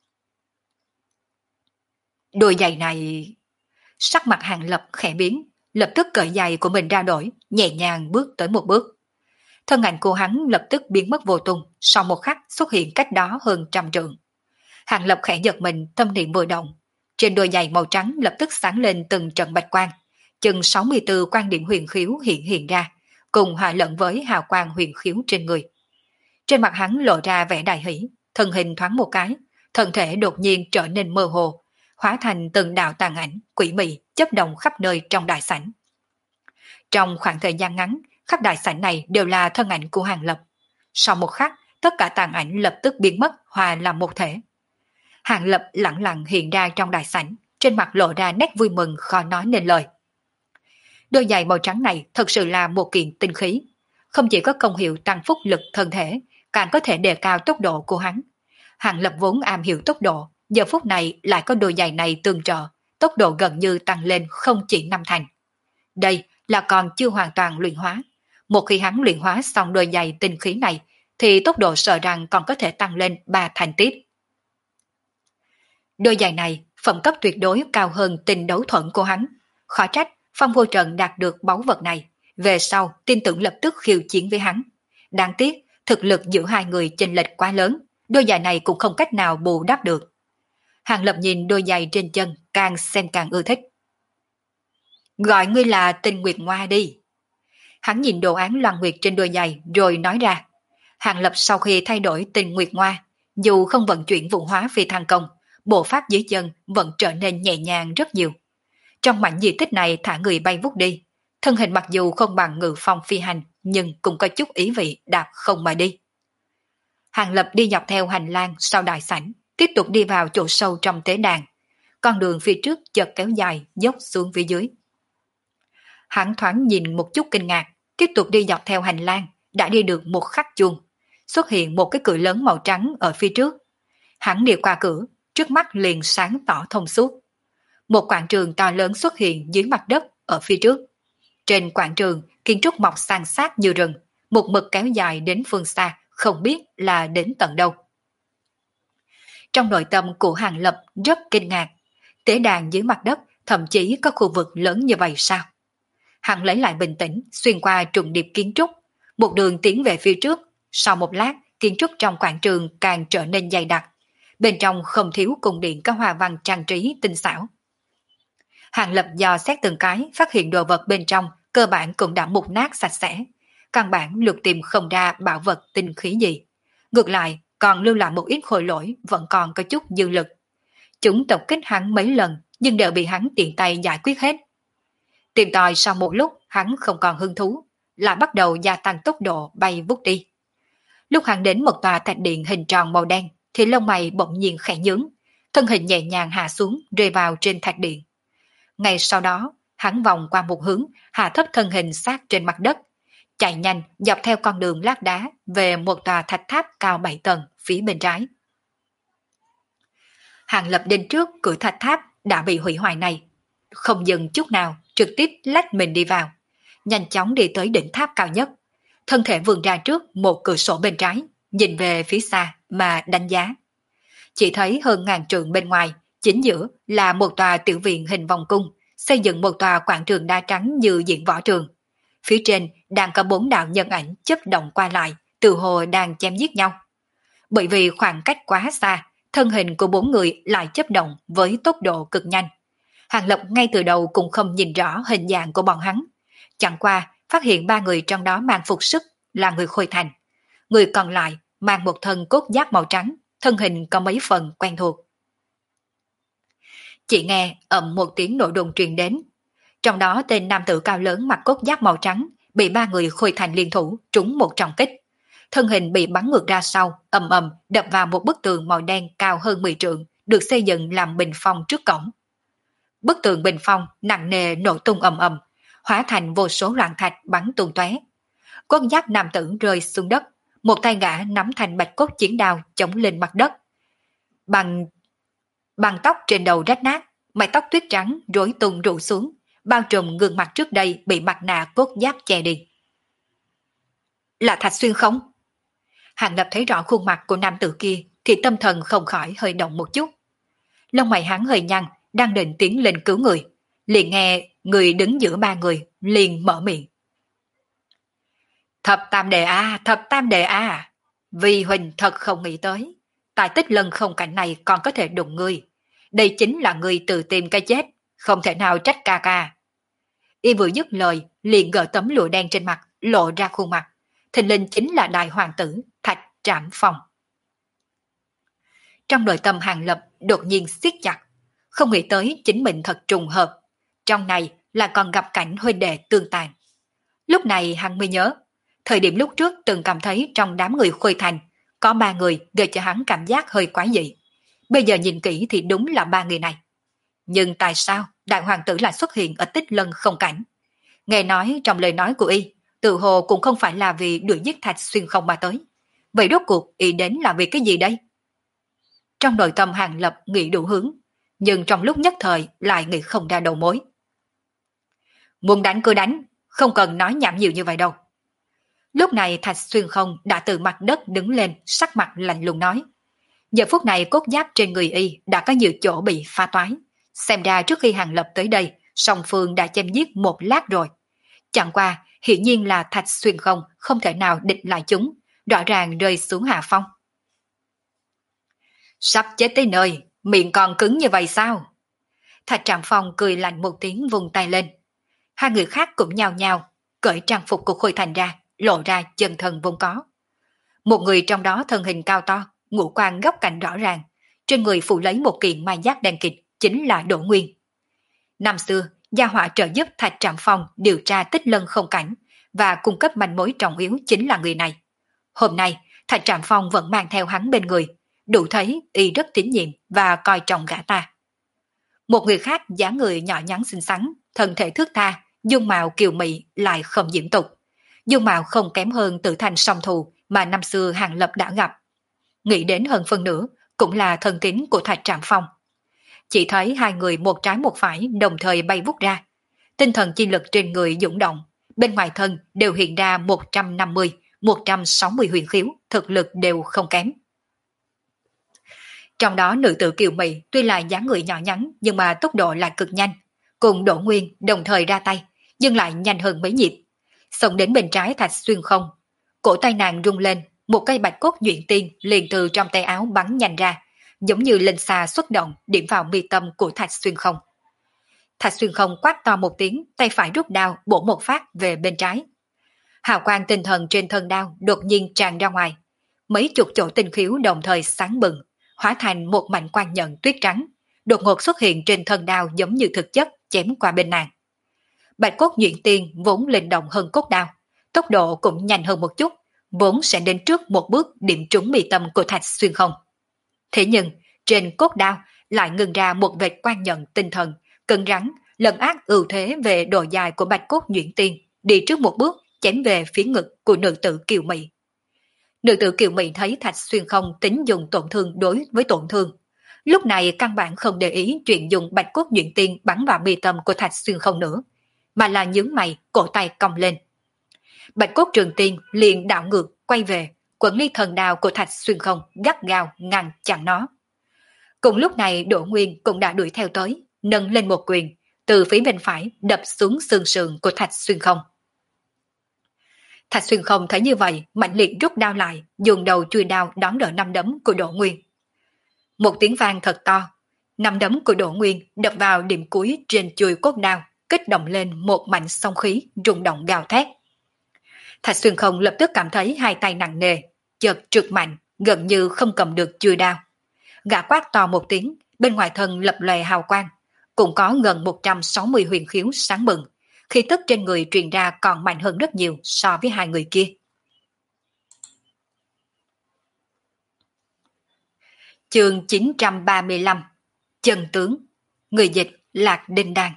Đôi giày này... Sắc mặt Hàng Lập khẽ biến, lập tức cởi giày của mình ra đổi, nhẹ nhàng bước tới một bước. Thân ảnh của hắn lập tức biến mất vô tung, sau một khắc xuất hiện cách đó hơn 100 trượng. Hàng Lập khẽ giật mình, tâm niệm vừa động. Trên đôi giày màu trắng lập tức sáng lên từng trận bạch quang, chừng 64 quan điểm huyền khiếu hiện ra, cùng hòa lẫn với hào quang huyền khiếu trên người. Trên mặt hắn lộ ra vẻ đại hỷ, thân hình thoáng một cái, thân thể đột nhiên trở nên mơ hồ, hóa thành từng đạo tàn ảnh, quỷ mị, chấp động khắp nơi trong đại sảnh. Trong khoảng thời gian ngắn, khắp đại sảnh này đều là thân ảnh của Hàng Lập. Sau một khắc, tất cả tàn ảnh lập tức biến mất, hòa làm một thể. Hàng Lập lặng lặng hiện ra trong đại sảnh, trên mặt lộ ra nét vui mừng khó nói nên lời. Đôi giày màu trắng này thật sự là một kiện tinh khí, không chỉ có công hiệu tăng phúc lực thân thể, càng có thể đề cao tốc độ của hắn. Hàng Lập vốn am hiểu tốc độ, giờ phút này lại có đôi giày này tương trợ, tốc độ gần như tăng lên không chỉ 5 thành. Đây là còn chưa hoàn toàn luyện hóa. Một khi hắn luyện hóa xong đôi giày tinh khí này, thì tốc độ sợ rằng còn có thể tăng lên 3 thành tiếp. Đôi giày này, phẩm cấp tuyệt đối cao hơn tinh đấu thuẫn của hắn. Khó trách, Phong Vô Trần đạt được báu vật này, về sau tin tưởng lập tức khiêu chiến với hắn. Đáng tiếc, thực lực giữa hai người chênh lệch quá lớn, đôi giày này cũng không cách nào bù đắp được. Hàng Lập nhìn đôi giày trên chân, càng xem càng ưa thích. Gọi ngươi là Tinh Nguyệt Ngoa đi. Hắn nhìn đồ án loan nguyệt trên đôi giày rồi nói ra. Hàng Lập sau khi thay đổi Tinh Nguyệt Ngoa, dù không vận chuyển vụ hóa phi thăng công, bộ pháp dưới chân vẫn trở nên nhẹ nhàng rất nhiều. Trong mảnh di tích này thả người bay vút đi, thân hình mặc dù không bằng ngự phong phi hành, nhưng cũng có chút ý vị đạp không mà đi. Hàng Lập đi dọc theo hành lang sau đại sảnh, tiếp tục đi vào chỗ sâu trong tế đàn. Con đường phía trước chợt kéo dài, dốc xuống phía dưới. Hắn thoáng nhìn một chút kinh ngạc, tiếp tục đi dọc theo hành lang, đã đi được một khắc chuông. Xuất hiện một cái cửa lớn màu trắng ở phía trước. Hắn đi qua cửa, trước mắt liền sáng tỏ thông suốt. Một quảng trường to lớn xuất hiện dưới mặt đất ở phía trước. Trên quảng trường, kiến trúc mọc san sát như rừng, một mực kéo dài đến phương xa, không biết là đến tận đâu. Trong nội tâm của Hàng Lập rất kinh ngạc, tế đàn dưới mặt đất thậm chí có khu vực lớn như vậy sao? Hắn lấy lại bình tĩnh, xuyên qua trùng điệp kiến trúc, một đường tiến về phía trước. Sau một lát, kiến trúc trong quảng trường càng trở nên dày đặc. Bên trong không thiếu cung điện có hoa văn trang trí tinh xảo. Hàng Lập dò xét từng cái, phát hiện đồ vật bên trong cơ bản cũng đã mục nát sạch sẽ. Căn bản lục tìm không ra bảo vật tinh khí gì. Ngược lại, còn lưu lại một ít khối lỗi vẫn còn có chút dư lực. Chúng tập kích hắn mấy lần nhưng đều bị hắn tiện tay giải quyết hết. Tìm tòi sau một lúc hắn không còn hứng thú, lại bắt đầu gia tăng tốc độ bay vút đi. Lúc hắn đến một tòa thạch điện hình tròn màu đen thì lông mày bỗng nhiên khẽ nhướng, thân hình nhẹ nhàng hạ xuống rơi vào trên thạch điện. Ngay sau đó hắn vòng qua một hướng, hạ thấp thân hình sát trên mặt đất, chạy nhanh dọc theo con đường lát đá về một tòa thạch tháp cao 7 tầng phía bên trái. Hàng Lập đến trước cửa thạch tháp đã bị hủy hoại này, không dừng chút nào, trực tiếp lách mình đi vào, nhanh chóng đi tới đỉnh tháp cao nhất, thân thể vươn ra trước một cửa sổ bên trái, nhìn về phía xa mà đánh giá. Chỉ thấy hơn ngàn trượng bên ngoài, chính giữa là một tòa tiểu viện hình vòng cung, xây dựng một tòa quảng trường đá trắng như diễn võ trường. Phía trên đang có 4 đạo nhân ảnh chớp động qua lại, tự hồ đang chém giết nhau. Bởi vì khoảng cách quá xa, thân hình của 4 người lại chớp động với tốc độ cực nhanh. Hàng Lập ngay từ đầu cũng không nhìn rõ hình dạng của bọn hắn. Chẳng qua phát hiện 3 người trong đó mang phục sức là người Khôi Thành. Người còn lại mang một thân cốt giáp màu trắng, thân hình có mấy phần quen thuộc. Chỉ nghe ầm một tiếng nổ đùng truyền đến. Trong đó tên nam tử cao lớn mặc cốt giáp màu trắng bị 3 người Khôi Thành liên thủ trúng một trọng kích. Thân hình bị bắn ngược ra sau, ầm ầm đập vào một bức tường màu đen cao hơn 10 trượng, được xây dựng làm bình phong trước cổng. Bức tường bình phong nặng nề nổ tung ầm ầm, hóa thành vô số loạn thạch bắn tung tóe. Cốt giáp nam tử rơi xuống đất, một tay gã nắm thành bạch cốt chiến đao chống lên mặt đất. Bằng tóc trên đầu rách nát, mái tóc tuyết trắng rối tung rủ xuống, bao trùm gương mặt trước đây bị mặt nạ cốt giáp che đi. Là Thạch Xuyên không? Hàng Lập thấy rõ khuôn mặt của nam tử kia thì tâm thần không khỏi hơi động một chút. Lông mày hắn hơi nhăn, đang định tiến lên cứu người, liền nghe người đứng giữa 3 người liền mở miệng. Thập tam đệ a, thập tam đệ a, vì Huỳnh thật không nghĩ tới, tại Tích Lân không cảnh này còn có thể đụng ngươi. Đây chính là ngươi tự tìm cái chết, không thể nào trách ca ca. Y vừa dứt lời, liền gỡ tấm lụa đen trên mặt, lộ ra khuôn mặt. Thình lình chính là đại hoàng tử Thạch Trảm Phong. Trong nội tâm Hàng Lập đột nhiên siết chặt, không nghĩ tới chính mình thật trùng hợp. Trong này là còn gặp cảnh huynh đệ tương tàn. Lúc này hắn mới nhớ, thời điểm lúc trước từng cảm thấy trong đám người Khôi Thành có 3 người gây cho hắn cảm giác hơi quái dị. Bây giờ nhìn kỹ thì đúng là 3 người này. Nhưng tại sao đại hoàng tử lại xuất hiện ở Tích Lân không cảnh? Nghe nói trong lời nói của y, tự hồ cũng không phải là vì đuổi giết Thạch Xuyên không mà tới. Vậy rốt cuộc y đến là vì cái gì đây? Trong nội tâm Hàng Lập nghĩ đủ hướng, nhưng trong lúc nhất thời lại nghĩ không ra đầu mối. Muốn đánh cứ đánh, không cần nói nhảm nhiều như vậy đâu. Lúc này Thạch Xuyên không đã từ mặt đất đứng lên, sắc mặt lạnh lùng nói. Giờ phút này cốt giáp trên người y đã có nhiều chỗ bị phá toái. Xem ra trước khi Hàng Lập tới đây, song phương đã chém giết một lát rồi. Chẳng qua, hiển nhiên là Thạch Xuyên không thể nào địch lại chúng, rõ ràng rơi xuống hạ phong. Sắp chết tới nơi, miệng còn cứng như vậy sao? Thạch Trạm Phong cười lạnh một tiếng vùng tay lên. 2 người khác cũng nhao nhao, cởi trang phục của Khôi Thành ra, lộ ra chân thân vốn có. Một người trong đó thân hình cao to, ngũ quan góc cạnh rõ ràng, trên người phụ lấy một kiện mai giáp đen kịt, chính là Đỗ Nguyên. Năm xưa, gia họa trợ giúp Thạch Trạm Phong điều tra Tích Lân không cảnh và cung cấp manh mối trọng yếu chính là người này. Hôm nay, Thạch Trạm Phong vẫn mang theo hắn bên người, đủ thấy y rất tín nhiệm và coi trọng gã ta. Một người khác dáng người nhỏ nhắn xinh xắn, thân thể thước tha, dung mạo kiều mị lại không diễm tục. Dung mạo không kém hơn Tử Thành song thù mà năm xưa Hàng Lập đã gặp. Nghĩ đến hơn phân nửa cũng là thân tín của Thạch Trạm Phong. chỉ thấy hai người một trái một phải đồng thời bay vút ra. Tinh thần chi lực trên người dũng động, bên ngoài thân đều hiện ra 150, 160 huyền khiếu, thực lực đều không kém. Trong đó nữ tử Kiều Mị tuy là dáng người nhỏ nhắn nhưng mà tốc độ lại cực nhanh, cùng Đỗ Nguyên đồng thời ra tay, nhưng lại nhanh hơn mấy nhịp. Xông đến bên trái Thạch Xuyên Không, cổ tay nàng rung lên, một cây bạch cốt nhuyễn tiên liền từ trong tay áo bắn nhanh ra, giống như linh xà xuất động điểm vào mi tâm của Thạch Xuyên Không. Thạch Xuyên Không quát to một tiếng, tay phải rút đao bổ một phát về bên trái. Hào quang tinh thần trên thân đao đột nhiên tràn ra ngoài, mấy chục chỗ tinh khiếu đồng thời sáng bừng, hóa thành một mảnh quang nhận tuyết trắng, đột ngột xuất hiện trên thân đao giống như thực chất chém qua bên nàng. Bạch cốt nhuyễn tiên vốn linh động hơn cốt đao, tốc độ cũng nhanh hơn một chút, vốn sẽ đến trước một bước điểm trúng mi tâm của Thạch Xuyên Không. Thế nhưng trên cốt đao lại ngừng ra một vệt quang nhận tinh thần cứng rắn, lấn át ưu thế về độ dài của bạch cốt nhuyễn tiên, đi trước một bước chém về phía ngực của nữ tử Kiều Mị. Nữ tử Kiều Mị thấy Thạch Xuyên Không tính dùng tổn thương đối với tổn thương, lúc này căn bản không để ý chuyện dùng bạch cốt nhuyễn tiên bắn vào mi tâm của Thạch Xuyên Không nữa, mà là nhướng mày, cổ tay cong lên. Bạch cốt trường tiên liền đảo ngược quay về, quấn lấy thần đao của Thạch Xuyên Không gắt gao ngăn chặn nó. Cùng lúc này Đỗ Nguyên cũng đã đuổi theo tới, nâng lên một quyền, từ phía bên phải đập xuống xương sườn của Thạch Xuyên Không. Thạch Xuyên Không thấy như vậy, mạnh liệt rút đao lại, dùng đầu chui đao đón đỡ năm đấm của Đỗ Nguyên. Một tiếng vang thật to, năm đấm của Đỗ Nguyên đập vào điểm cuối trên chuôi cốt đao, kích động lên một mảnh sóng khí rung động gào thét. Thạch Xuyên Không lập tức cảm thấy hai tay nặng nề, chợt trượt mạnh, gần như không cầm được chuôi đao. Gã quát to một tiếng, bên ngoài thân lập lòe hào quang, cũng có gần 160 huyền khiếu sáng bừng, khí tức trên người truyền ra còn mạnh hơn rất nhiều so với hai người kia. Chương 935 Chân tướng. Người dịch Lạc Đinh Đan.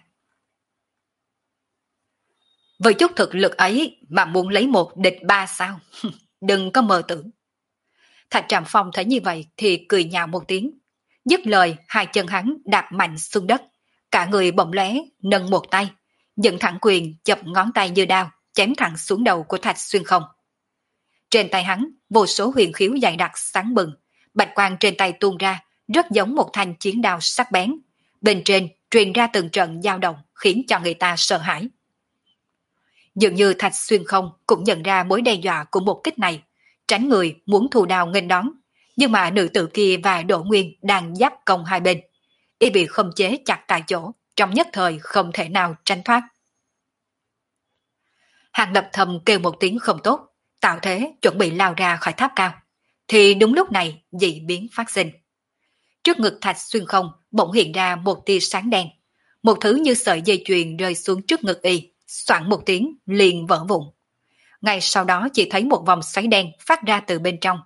Với chút thực lực ấy mà muốn lấy một địch ba sao? Đừng có mơ tưởng. Thạch Trạm Phong thấy như vậy thì cười nhạo một tiếng. Dứt lời, hai chân hắn đạp mạnh xuống đất, cả người bỗng lóe, nâng một tay, dựng thẳng quyền chập ngón tay như đao, chém thẳng xuống đầu của Thạch Xuyên Không. Trên tay hắn, vô số huyền khiếu dày đặc sáng bừng, bạch quang trên tay tuôn ra, rất giống một thanh chiến đao sắc bén. Bên trên truyền ra từng trận dao động, khiến cho người ta sợ hãi. Dường như Thạch Xuyên Không cũng nhận ra mối đe dọa của một kích này, tránh người muốn thù đao nghênh đón, nhưng mà nữ tử kia và Đỗ Nguyên đang giáp công hai bên, y bị khống chế chặt tại chỗ, trong nhất thời không thể nào tránh thoát. Hàng Lập thầm kêu một tiếng không tốt, tạo thế chuẩn bị lao ra khỏi tháp cao, thì đúng lúc này dị biến phát sinh. Trước ngực Thạch Xuyên Không bỗng hiện ra một tia sáng đen, một thứ như sợi dây chuyền rơi xuống trước ngực y, xoảng một tiếng liền vỡ vụn. Ngay sau đó chỉ thấy một vòng xoáy đen phát ra từ bên trong,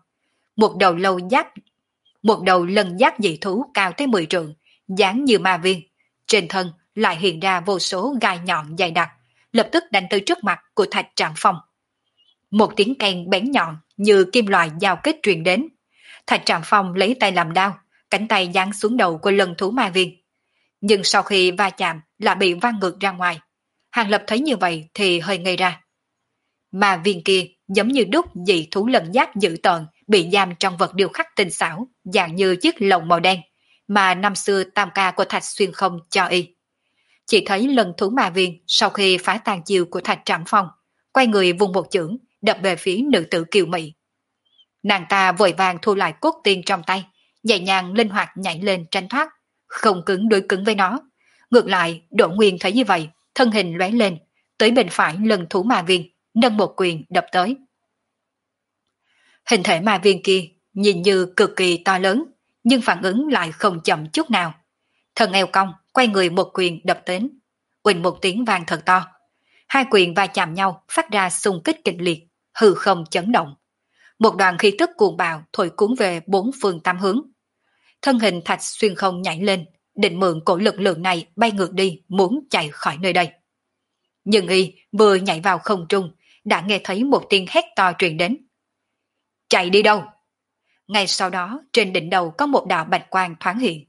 một đầu lân giác dị thú cao tới 10 trượng, dáng như ma viên, trên thân lại hiện ra vô số gai nhọn dày đặc, lập tức đánh tới trước mặt của Thạch Trạm Phong. Một tiếng keng bén nhọn như kim loại giao kết truyền đến. Thạch Trạm Phong lấy tay làm đao, cánh tay giáng xuống đầu của lân thú ma viên. Nhưng sau khi va chạm lại bị văng ngược ra ngoài. Hàng Lập thấy như vậy thì hơi ngây ra. Ma viên kia giống như đúc dị thú lân giác dữ tợn, bị giam trong vật điêu khắc tinh xảo, dạng như chiếc lồng màu đen mà năm xưa tam ca của Thạch Xuyên Không cho y. Chỉ thấy lân thú ma viên sau khi phá tàn chiêu của Thạch Trạm Phong, quay người vùng một chưởng đập về phía nữ tử Kiều Mị. Nàng ta vội vàng thu lại cốt tiên trong tay, nhẹ nhàng linh hoạt nhảy lên tránh thoát, không cứng đối cứng với nó. Ngược lại, Đỗ Nguyên thấy như vậy, thân hình lóe lên, tới bên phải lân thú ma viên, nâng một quyền đập tới. Hình thể ma viên kia nhìn như cực kỳ to lớn, nhưng phản ứng lại không chậm chút nào. Thân eo cong, quay người một quyền đập đến. Uỳnh một tiếng vang thật to. Hai quyền va chạm nhau phát ra xung kích kịch liệt, hư không chấn động. Một đoàn khí tức cuồng bạo thổi cuốn về bốn phương tám hướng. Thân hình Thạch Xuyên Không nhảy lên, định mượn cổ lực lượng này bay ngược đi, muốn chạy khỏi nơi đây. Nhưng y vừa nhảy vào không trung, đã nghe thấy một tiếng hét to truyền đến. Chạy đi đâu? Ngay sau đó trên đỉnh đầu có một đạo bạch quang thoáng hiện.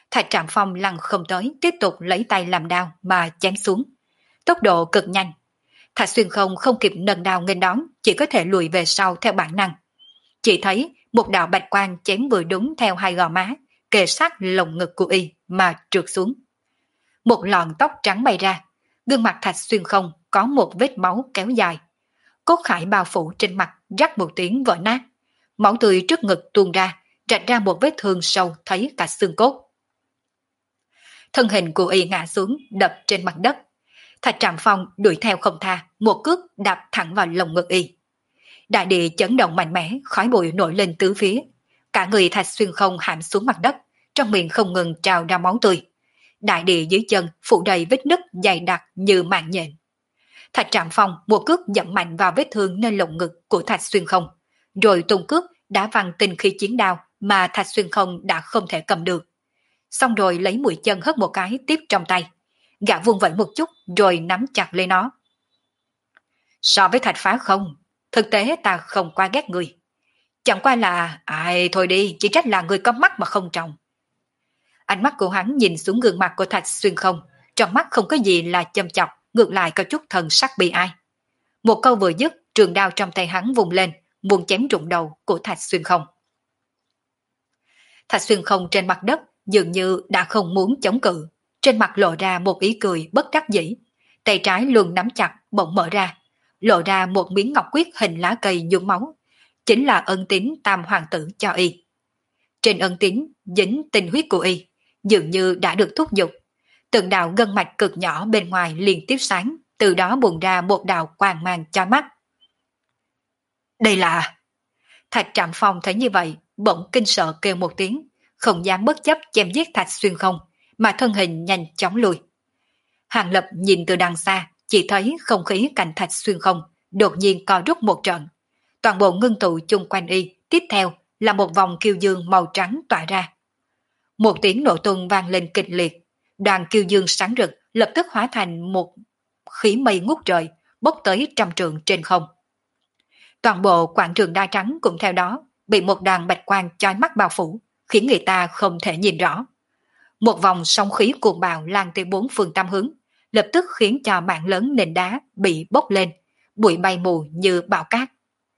Thạch Trạm Phong lăn không tới, tiếp tục lấy tay làm đao mà chém xuống. Tốc độ cực nhanh. Thạch Xuyên không kịp nâng đao nghênh đón, chỉ có thể lùi về sau theo bản năng. Chỉ thấy một đạo bạch quang chém vừa đúng theo hai gò má, kề sát lồng ngực của y mà trượt xuống. Một lọn tóc trắng bay ra, gương mặt Thạch Xuyên không có một vết máu kéo dài. Cốt khải bao phủ trên mặt rắc một tiếng vỡ nát. Máu tươi trước ngực tuôn ra, rạch ra một vết thương sâu thấy cả xương cốt. Thân hình của y ngã xuống đập trên mặt đất. Thạch Trạm Phong đuổi theo không tha, một cước đạp thẳng vào lồng ngực y. Đại địa chấn động mạnh mẽ, khói bụi nổi lên tứ phía. Cả người Thạch Xuyên không hãm xuống mặt đất, trong miệng không ngừng trào ra máu tươi. Đại địa dưới chân phủ đầy vết nứt dày đặc như mạng nhện. Thạch Trạm Phong một cước dẫm mạnh vào vết thương nơi lồng ngực của Thạch Xuyên không, rồi tung cước đã văng tinh khí chiến đao mà Thạch Xuyên không đã không thể cầm được. Xong rồi lấy mũi chân hất một cái tiếp trong tay. Gã vung vẩy một chút rồi nắm chặt lấy nó. So với Thạch Phá Không, thực tế ta không quá ghét người. Chẳng qua là, ai thôi đi, chỉ trách là người có mắt mà không trồng. Ánh mắt của hắn nhìn xuống gương mặt của Thạch Xuyên không, trong mắt không có gì là châm chọc, ngược lại có chút thần sắc bi ai. Một câu vừa dứt, trường đao trong tay hắn vùng lên, muốn chém trụng đầu của Thạch Xuyên không. Thạch Xuyên không trên mặt đất dường như đã không muốn chống cự, trên mặt lộ ra một ý cười bất đắc dĩ, tay trái luôn nắm chặt bỗng mở ra, lộ ra một miếng ngọc quyết hình lá cây nhuốm máu, chính là ân tín Tam Hoàng tử cho y. Trên ân tín dính tinh huyết của y, dường như đã được thúc giục, từng đạo gân mạch cực nhỏ bên ngoài liên tiếp sáng, từ đó bùng ra một đạo quang mang chói mắt. Đây là... Thạch Trạm Phong thấy như vậy, bỗng kinh sợ kêu một tiếng, không dám bất chấp chém giết Thạch Xuyên không, mà thân hình nhanh chóng lùi. Hàng Lập nhìn từ đằng xa, chỉ thấy không khí cạnh Thạch Xuyên không đột nhiên co rút một trận. Toàn bộ ngưng tụ chung quanh y, tiếp theo là một vòng kiêu dương màu trắng tỏa ra. Một tiếng nổ tung vang lên kịch liệt, đoàn kiêu dương sáng rực lập tức hóa thành một khí mây ngút trời, bốc tới trăm trượng trên không. Toàn bộ quảng trường đa trắng cũng theo đó bị một đoàn bạch quang chói mắt bao phủ, khiến người ta không thể nhìn rõ. Một vòng sóng khí cuồng bạo lan từ bốn phương tám hướng, lập tức khiến cho mảng lớn nền đá bị bốc lên, bụi bay mù như bão cát.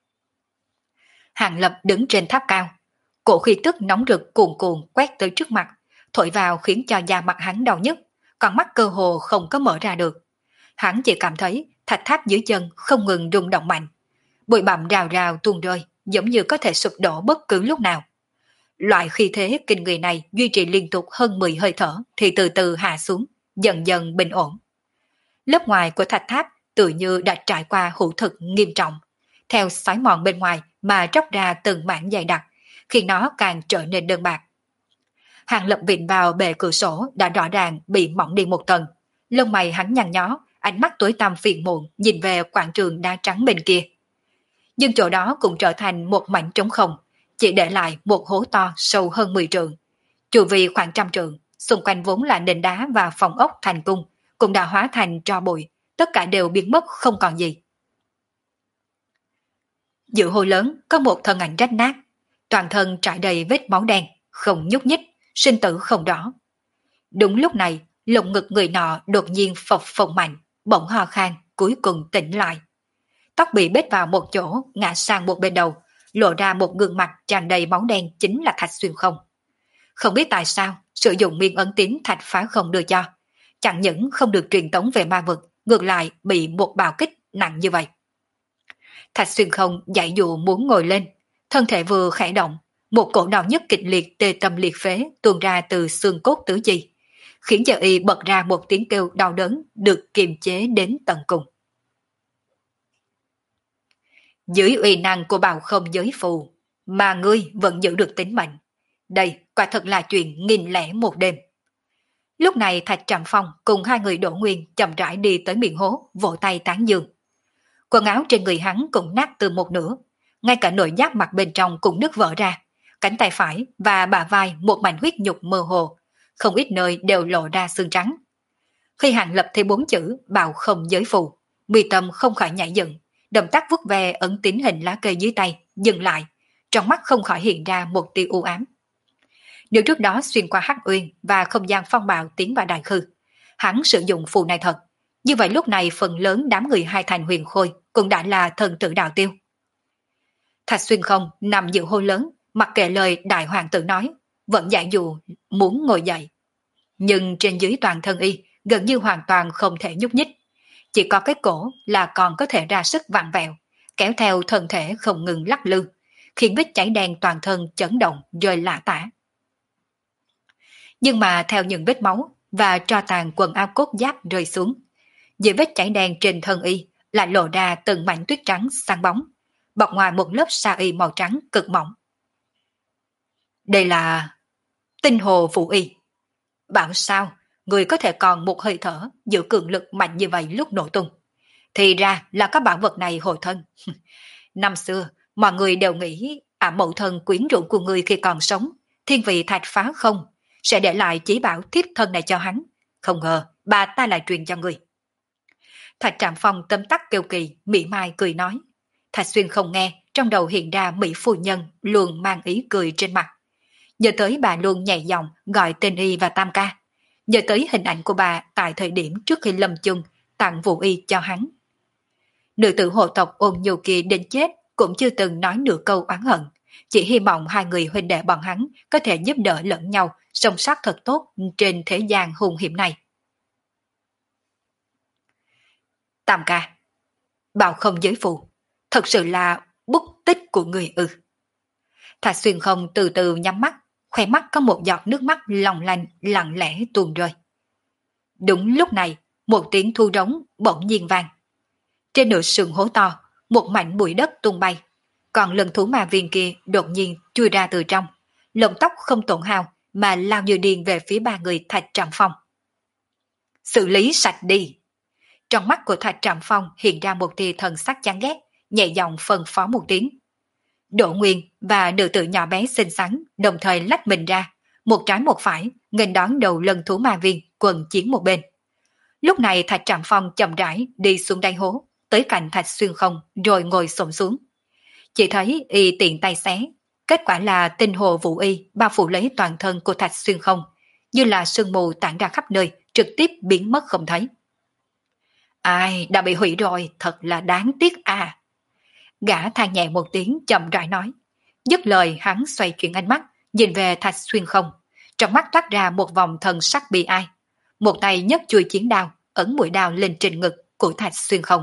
Hàng Lập đứng trên tháp cao, cổ khí tức nóng rực cuồn cuộn quét tới trước mặt, thổi vào khiến cho da mặt hắn đau nhức, còn mắt cơ hồ không có mở ra được. Hắn chỉ cảm thấy thạch tháp dưới chân không ngừng rung động mạnh, bụi bặm rào rào tuôn rơi, giống như có thể sụp đổ bất cứ lúc nào. Loại khí thế kinh người này duy trì liên tục hơn 10 hơi thở thì từ từ hạ xuống, dần dần bình ổn. Lớp ngoài của thạch tháp tự như đã trải qua hữu thực nghiêm trọng, theo xói mòn bên ngoài mà tróc ra từng mảng dày đặc, khiến nó càng trở nên đơn bạc. Hàng Lập vịn vào bề cửa sổ đã rõ ràng bị mỏng đi một tầng, lông mày hắn nhăn nhó, ánh mắt tối tăm phiền muộn nhìn về quảng trường đá trắng bên kia. Nhưng chỗ đó cũng trở thành một mảnh trống không, chỉ để lại một hố to sâu hơn 10 trượng. Chu vi khoảng trăm trượng, xung quanh vốn là nền đá và phòng ốc thành cung, cũng đã hóa thành tro bụi, tất cả đều biến mất không còn gì. Giữa hồ lớn có một thân ảnh rách nát, toàn thân trải đầy vết máu đen, không nhúc nhích, sinh tử không rõ. Đúng lúc này, lồng ngực người nọ đột nhiên phập phồng mạnh, bỗng ho khan, cuối cùng tỉnh lại. Tóc bị bết vào một chỗ, ngã sang một bên đầu, lộ ra một gương mặt tràn đầy máu đen chính là Thạch Xuyên không. Không biết tại sao, sử dụng miên ấn tín Thạch Phá Không đưa cho, chẳng những không được truyền tống về ma vực, ngược lại bị một bạo kích nặng như vậy. Thạch Xuyên không dãy dụ muốn ngồi lên, thân thể vừa khẽ động, một cổ đau nhức kịch liệt tê tâm liệt phế tuôn ra từ xương cốt tứ chi, khiến cho y bật ra một tiếng kêu đau đớn được kiềm chế đến tận cùng. Dưới uy năng của bào không giới phù, mà ngươi vẫn giữ được tính mệnh. Đây quả thật là chuyện nghìn lẻ một đêm. Lúc này Thạch Trạm Phong cùng hai người Đỗ Nguyên chậm rãi đi tới miệng hố, vỗ tay tán dương. Quần áo trên người hắn cũng nát từ một nửa, ngay cả nội giáp mặt bên trong cũng nứt vỡ ra, cánh tay phải và bả vai một mảnh huyết nhục mơ hồ, không ít nơi đều lộ ra xương trắng. Khi Hàng Lập thấy 4 chữ bào không giới phù, mi tâm không khỏi nhảy dựng, động tác vuốt ve ấn tín hình lá cây dưới tay, dừng lại, trong mắt không khỏi hiện ra một tia u ám. Nếu trước đó xuyên qua hắc uyên và không gian phong bạo tiến vào đại khư, hắn sử dụng phù này thật, như vậy lúc này phần lớn đám người hai thành huyền khôi cũng đã là thần tử đạo tiêu. Thạch Xuyên không nằm giữa hô lớn, mặc kệ lời đại hoàng tử nói, vẫn giải dụ muốn ngồi dậy. Nhưng trên dưới toàn thân y gần như hoàn toàn không thể nhúc nhích. Chỉ có cái cổ là còn có thể ra sức vặn vẹo, kéo theo thân thể không ngừng lắc lư, khiến vết chảy đen toàn thân chấn động rơi lả tả. Nhưng mà theo những vết máu và tro tàn quần áo cốt giáp rơi xuống, dưới vết chảy đen trên thân y lại lộ ra từng mảnh tuyết trắng sáng bóng, bọc ngoài một lớp sa y màu trắng cực mỏng. Đây là tinh hồ vũ y. Bảo sao người có thể còn một hơi thở giữ cường lực mạnh như vậy lúc nổ tung? Thì ra là các bảo vật này hồi thân. Năm xưa, mọi người đều nghĩ mẫu thân quyến rũ của người khi còn sống, thiên vị Thạch Phá Không, sẽ để lại chỉ bảo thiếp thân này cho hắn. Không ngờ, bà ta lại truyền cho người. Thạch Trạm Phong tâm tắc kêu kỳ, mỉa mai cười nói. Thạch Xuyên không nghe, trong đầu hiện ra Mỹ phu nhân luôn mang ý cười trên mặt. Nhớ tới bà luôn nhẹ giọng gọi tên y và tam ca. Nhớ tới hình ảnh của bà tại thời điểm trước khi lâm chung tặng vũ y cho hắn. Nữ tử hộ tộc Ôn Nhu kia đến chết cũng chưa từng nói nửa câu oán hận, chỉ hy vọng hai người huynh đệ bọn hắn có thể giúp đỡ lẫn nhau sống sót thật tốt trên thế gian hung hiểm này. Tam ca, bảo không giới phụ, thật sự là bút tích của người ư? Thạch Xuyên không từ từ nhắm mắt, khóe mắt có một giọt nước mắt long lanh lặng lẽ tuôn rơi. Đúng lúc này, một tiếng thu rống bỗng nhiên vang. Trên nửa sườn hố to, một mảnh bụi đất tung bay, còn lần thú ma viên kia đột nhiên chui ra từ trong, lông tóc không tổn hao mà lao như điên về phía ba người Thạch Trạm Phong. Xử lý sạch đi! Trong mắt của Thạch Trạm Phong hiện ra một tia thần sắc chán ghét, nhẹ giọng phân phó một tiếng. Đỗ Nguyên và nữ tử nhỏ bé xinh xắn đồng thời lách mình ra, một trái một phải, nghênh đón đầu lần thú ma viên quần chiến một bên. Lúc này Thạch Trạm Phong chậm rãi đi xuống đáy hố, tới cạnh Thạch Xuyên không rồi ngồi xổm xuống. Chỉ thấy y tiện tay xé, kết quả là tinh hồ vũ y bao phủ lấy toàn thân của Thạch Xuyên không, như là sương mù tản ra khắp nơi, trực tiếp biến mất không thấy. Ai đã bị hủy rồi, thật là đáng tiếc à. Gã than nhẹ một tiếng chậm rãi nói. Dứt lời hắn xoay chuyển ánh mắt, nhìn về Thạch Xuyên không, trong mắt toát ra một vòng thần sắc bi ai. Một tay nhấc chuôi chiến đao, ấn mũi đao lên trên ngực của Thạch Xuyên không.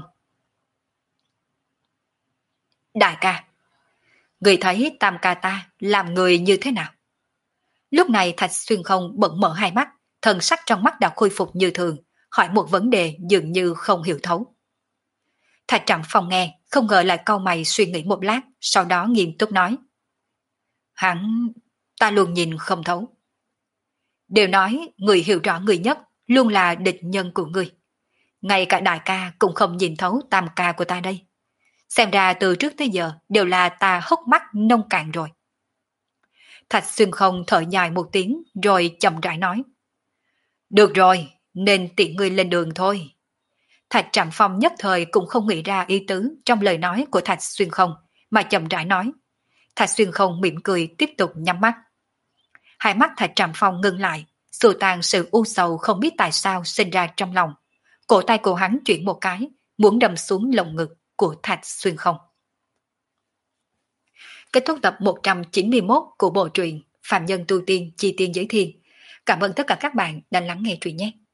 Đại ca, người thấy tam ca ta làm người như thế nào? Lúc này Thạch Xuyên không bỗng mở hai mắt, thần sắc trong mắt đã khôi phục như thường, hỏi một vấn đề dường như không hiểu thấu. Thạch Trạm Phong nghe, không ngờ lại cau mày suy nghĩ một lát, sau đó nghiêm túc nói. Hắn, ta luôn nhìn không thấu. Đều nói người hiểu rõ người nhất luôn là địch nhân của người. Ngay cả đại ca cũng không nhìn thấu tam ca của ta đây. Xem ra từ trước tới giờ đều là ta hốc mắt nông cạn rồi. Thạch Xuyên không thở dài một tiếng rồi chậm rãi nói. Được rồi, nên tiện ngươi lên đường thôi. Thạch Trạm Phong nhất thời cũng không nghĩ ra ý tứ trong lời nói của Thạch Xuyên không, mà chậm rãi nói. Thạch Xuyên không mỉm cười tiếp tục nhắm mắt. Hai mắt Thạch Trạm Phong ngưng lại, xua tan sự u sầu không biết tại sao sinh ra trong lòng. Cổ tay của hắn chuyển một cái, muốn đâm xuống lồng ngực của Thạch Xuyên không. Kết thúc tập 191 của bộ truyện Phạm Nhân Tu Tiên Chi Tiên Giới Thiên. Cảm ơn tất cả các bạn đã lắng nghe truyện nhé.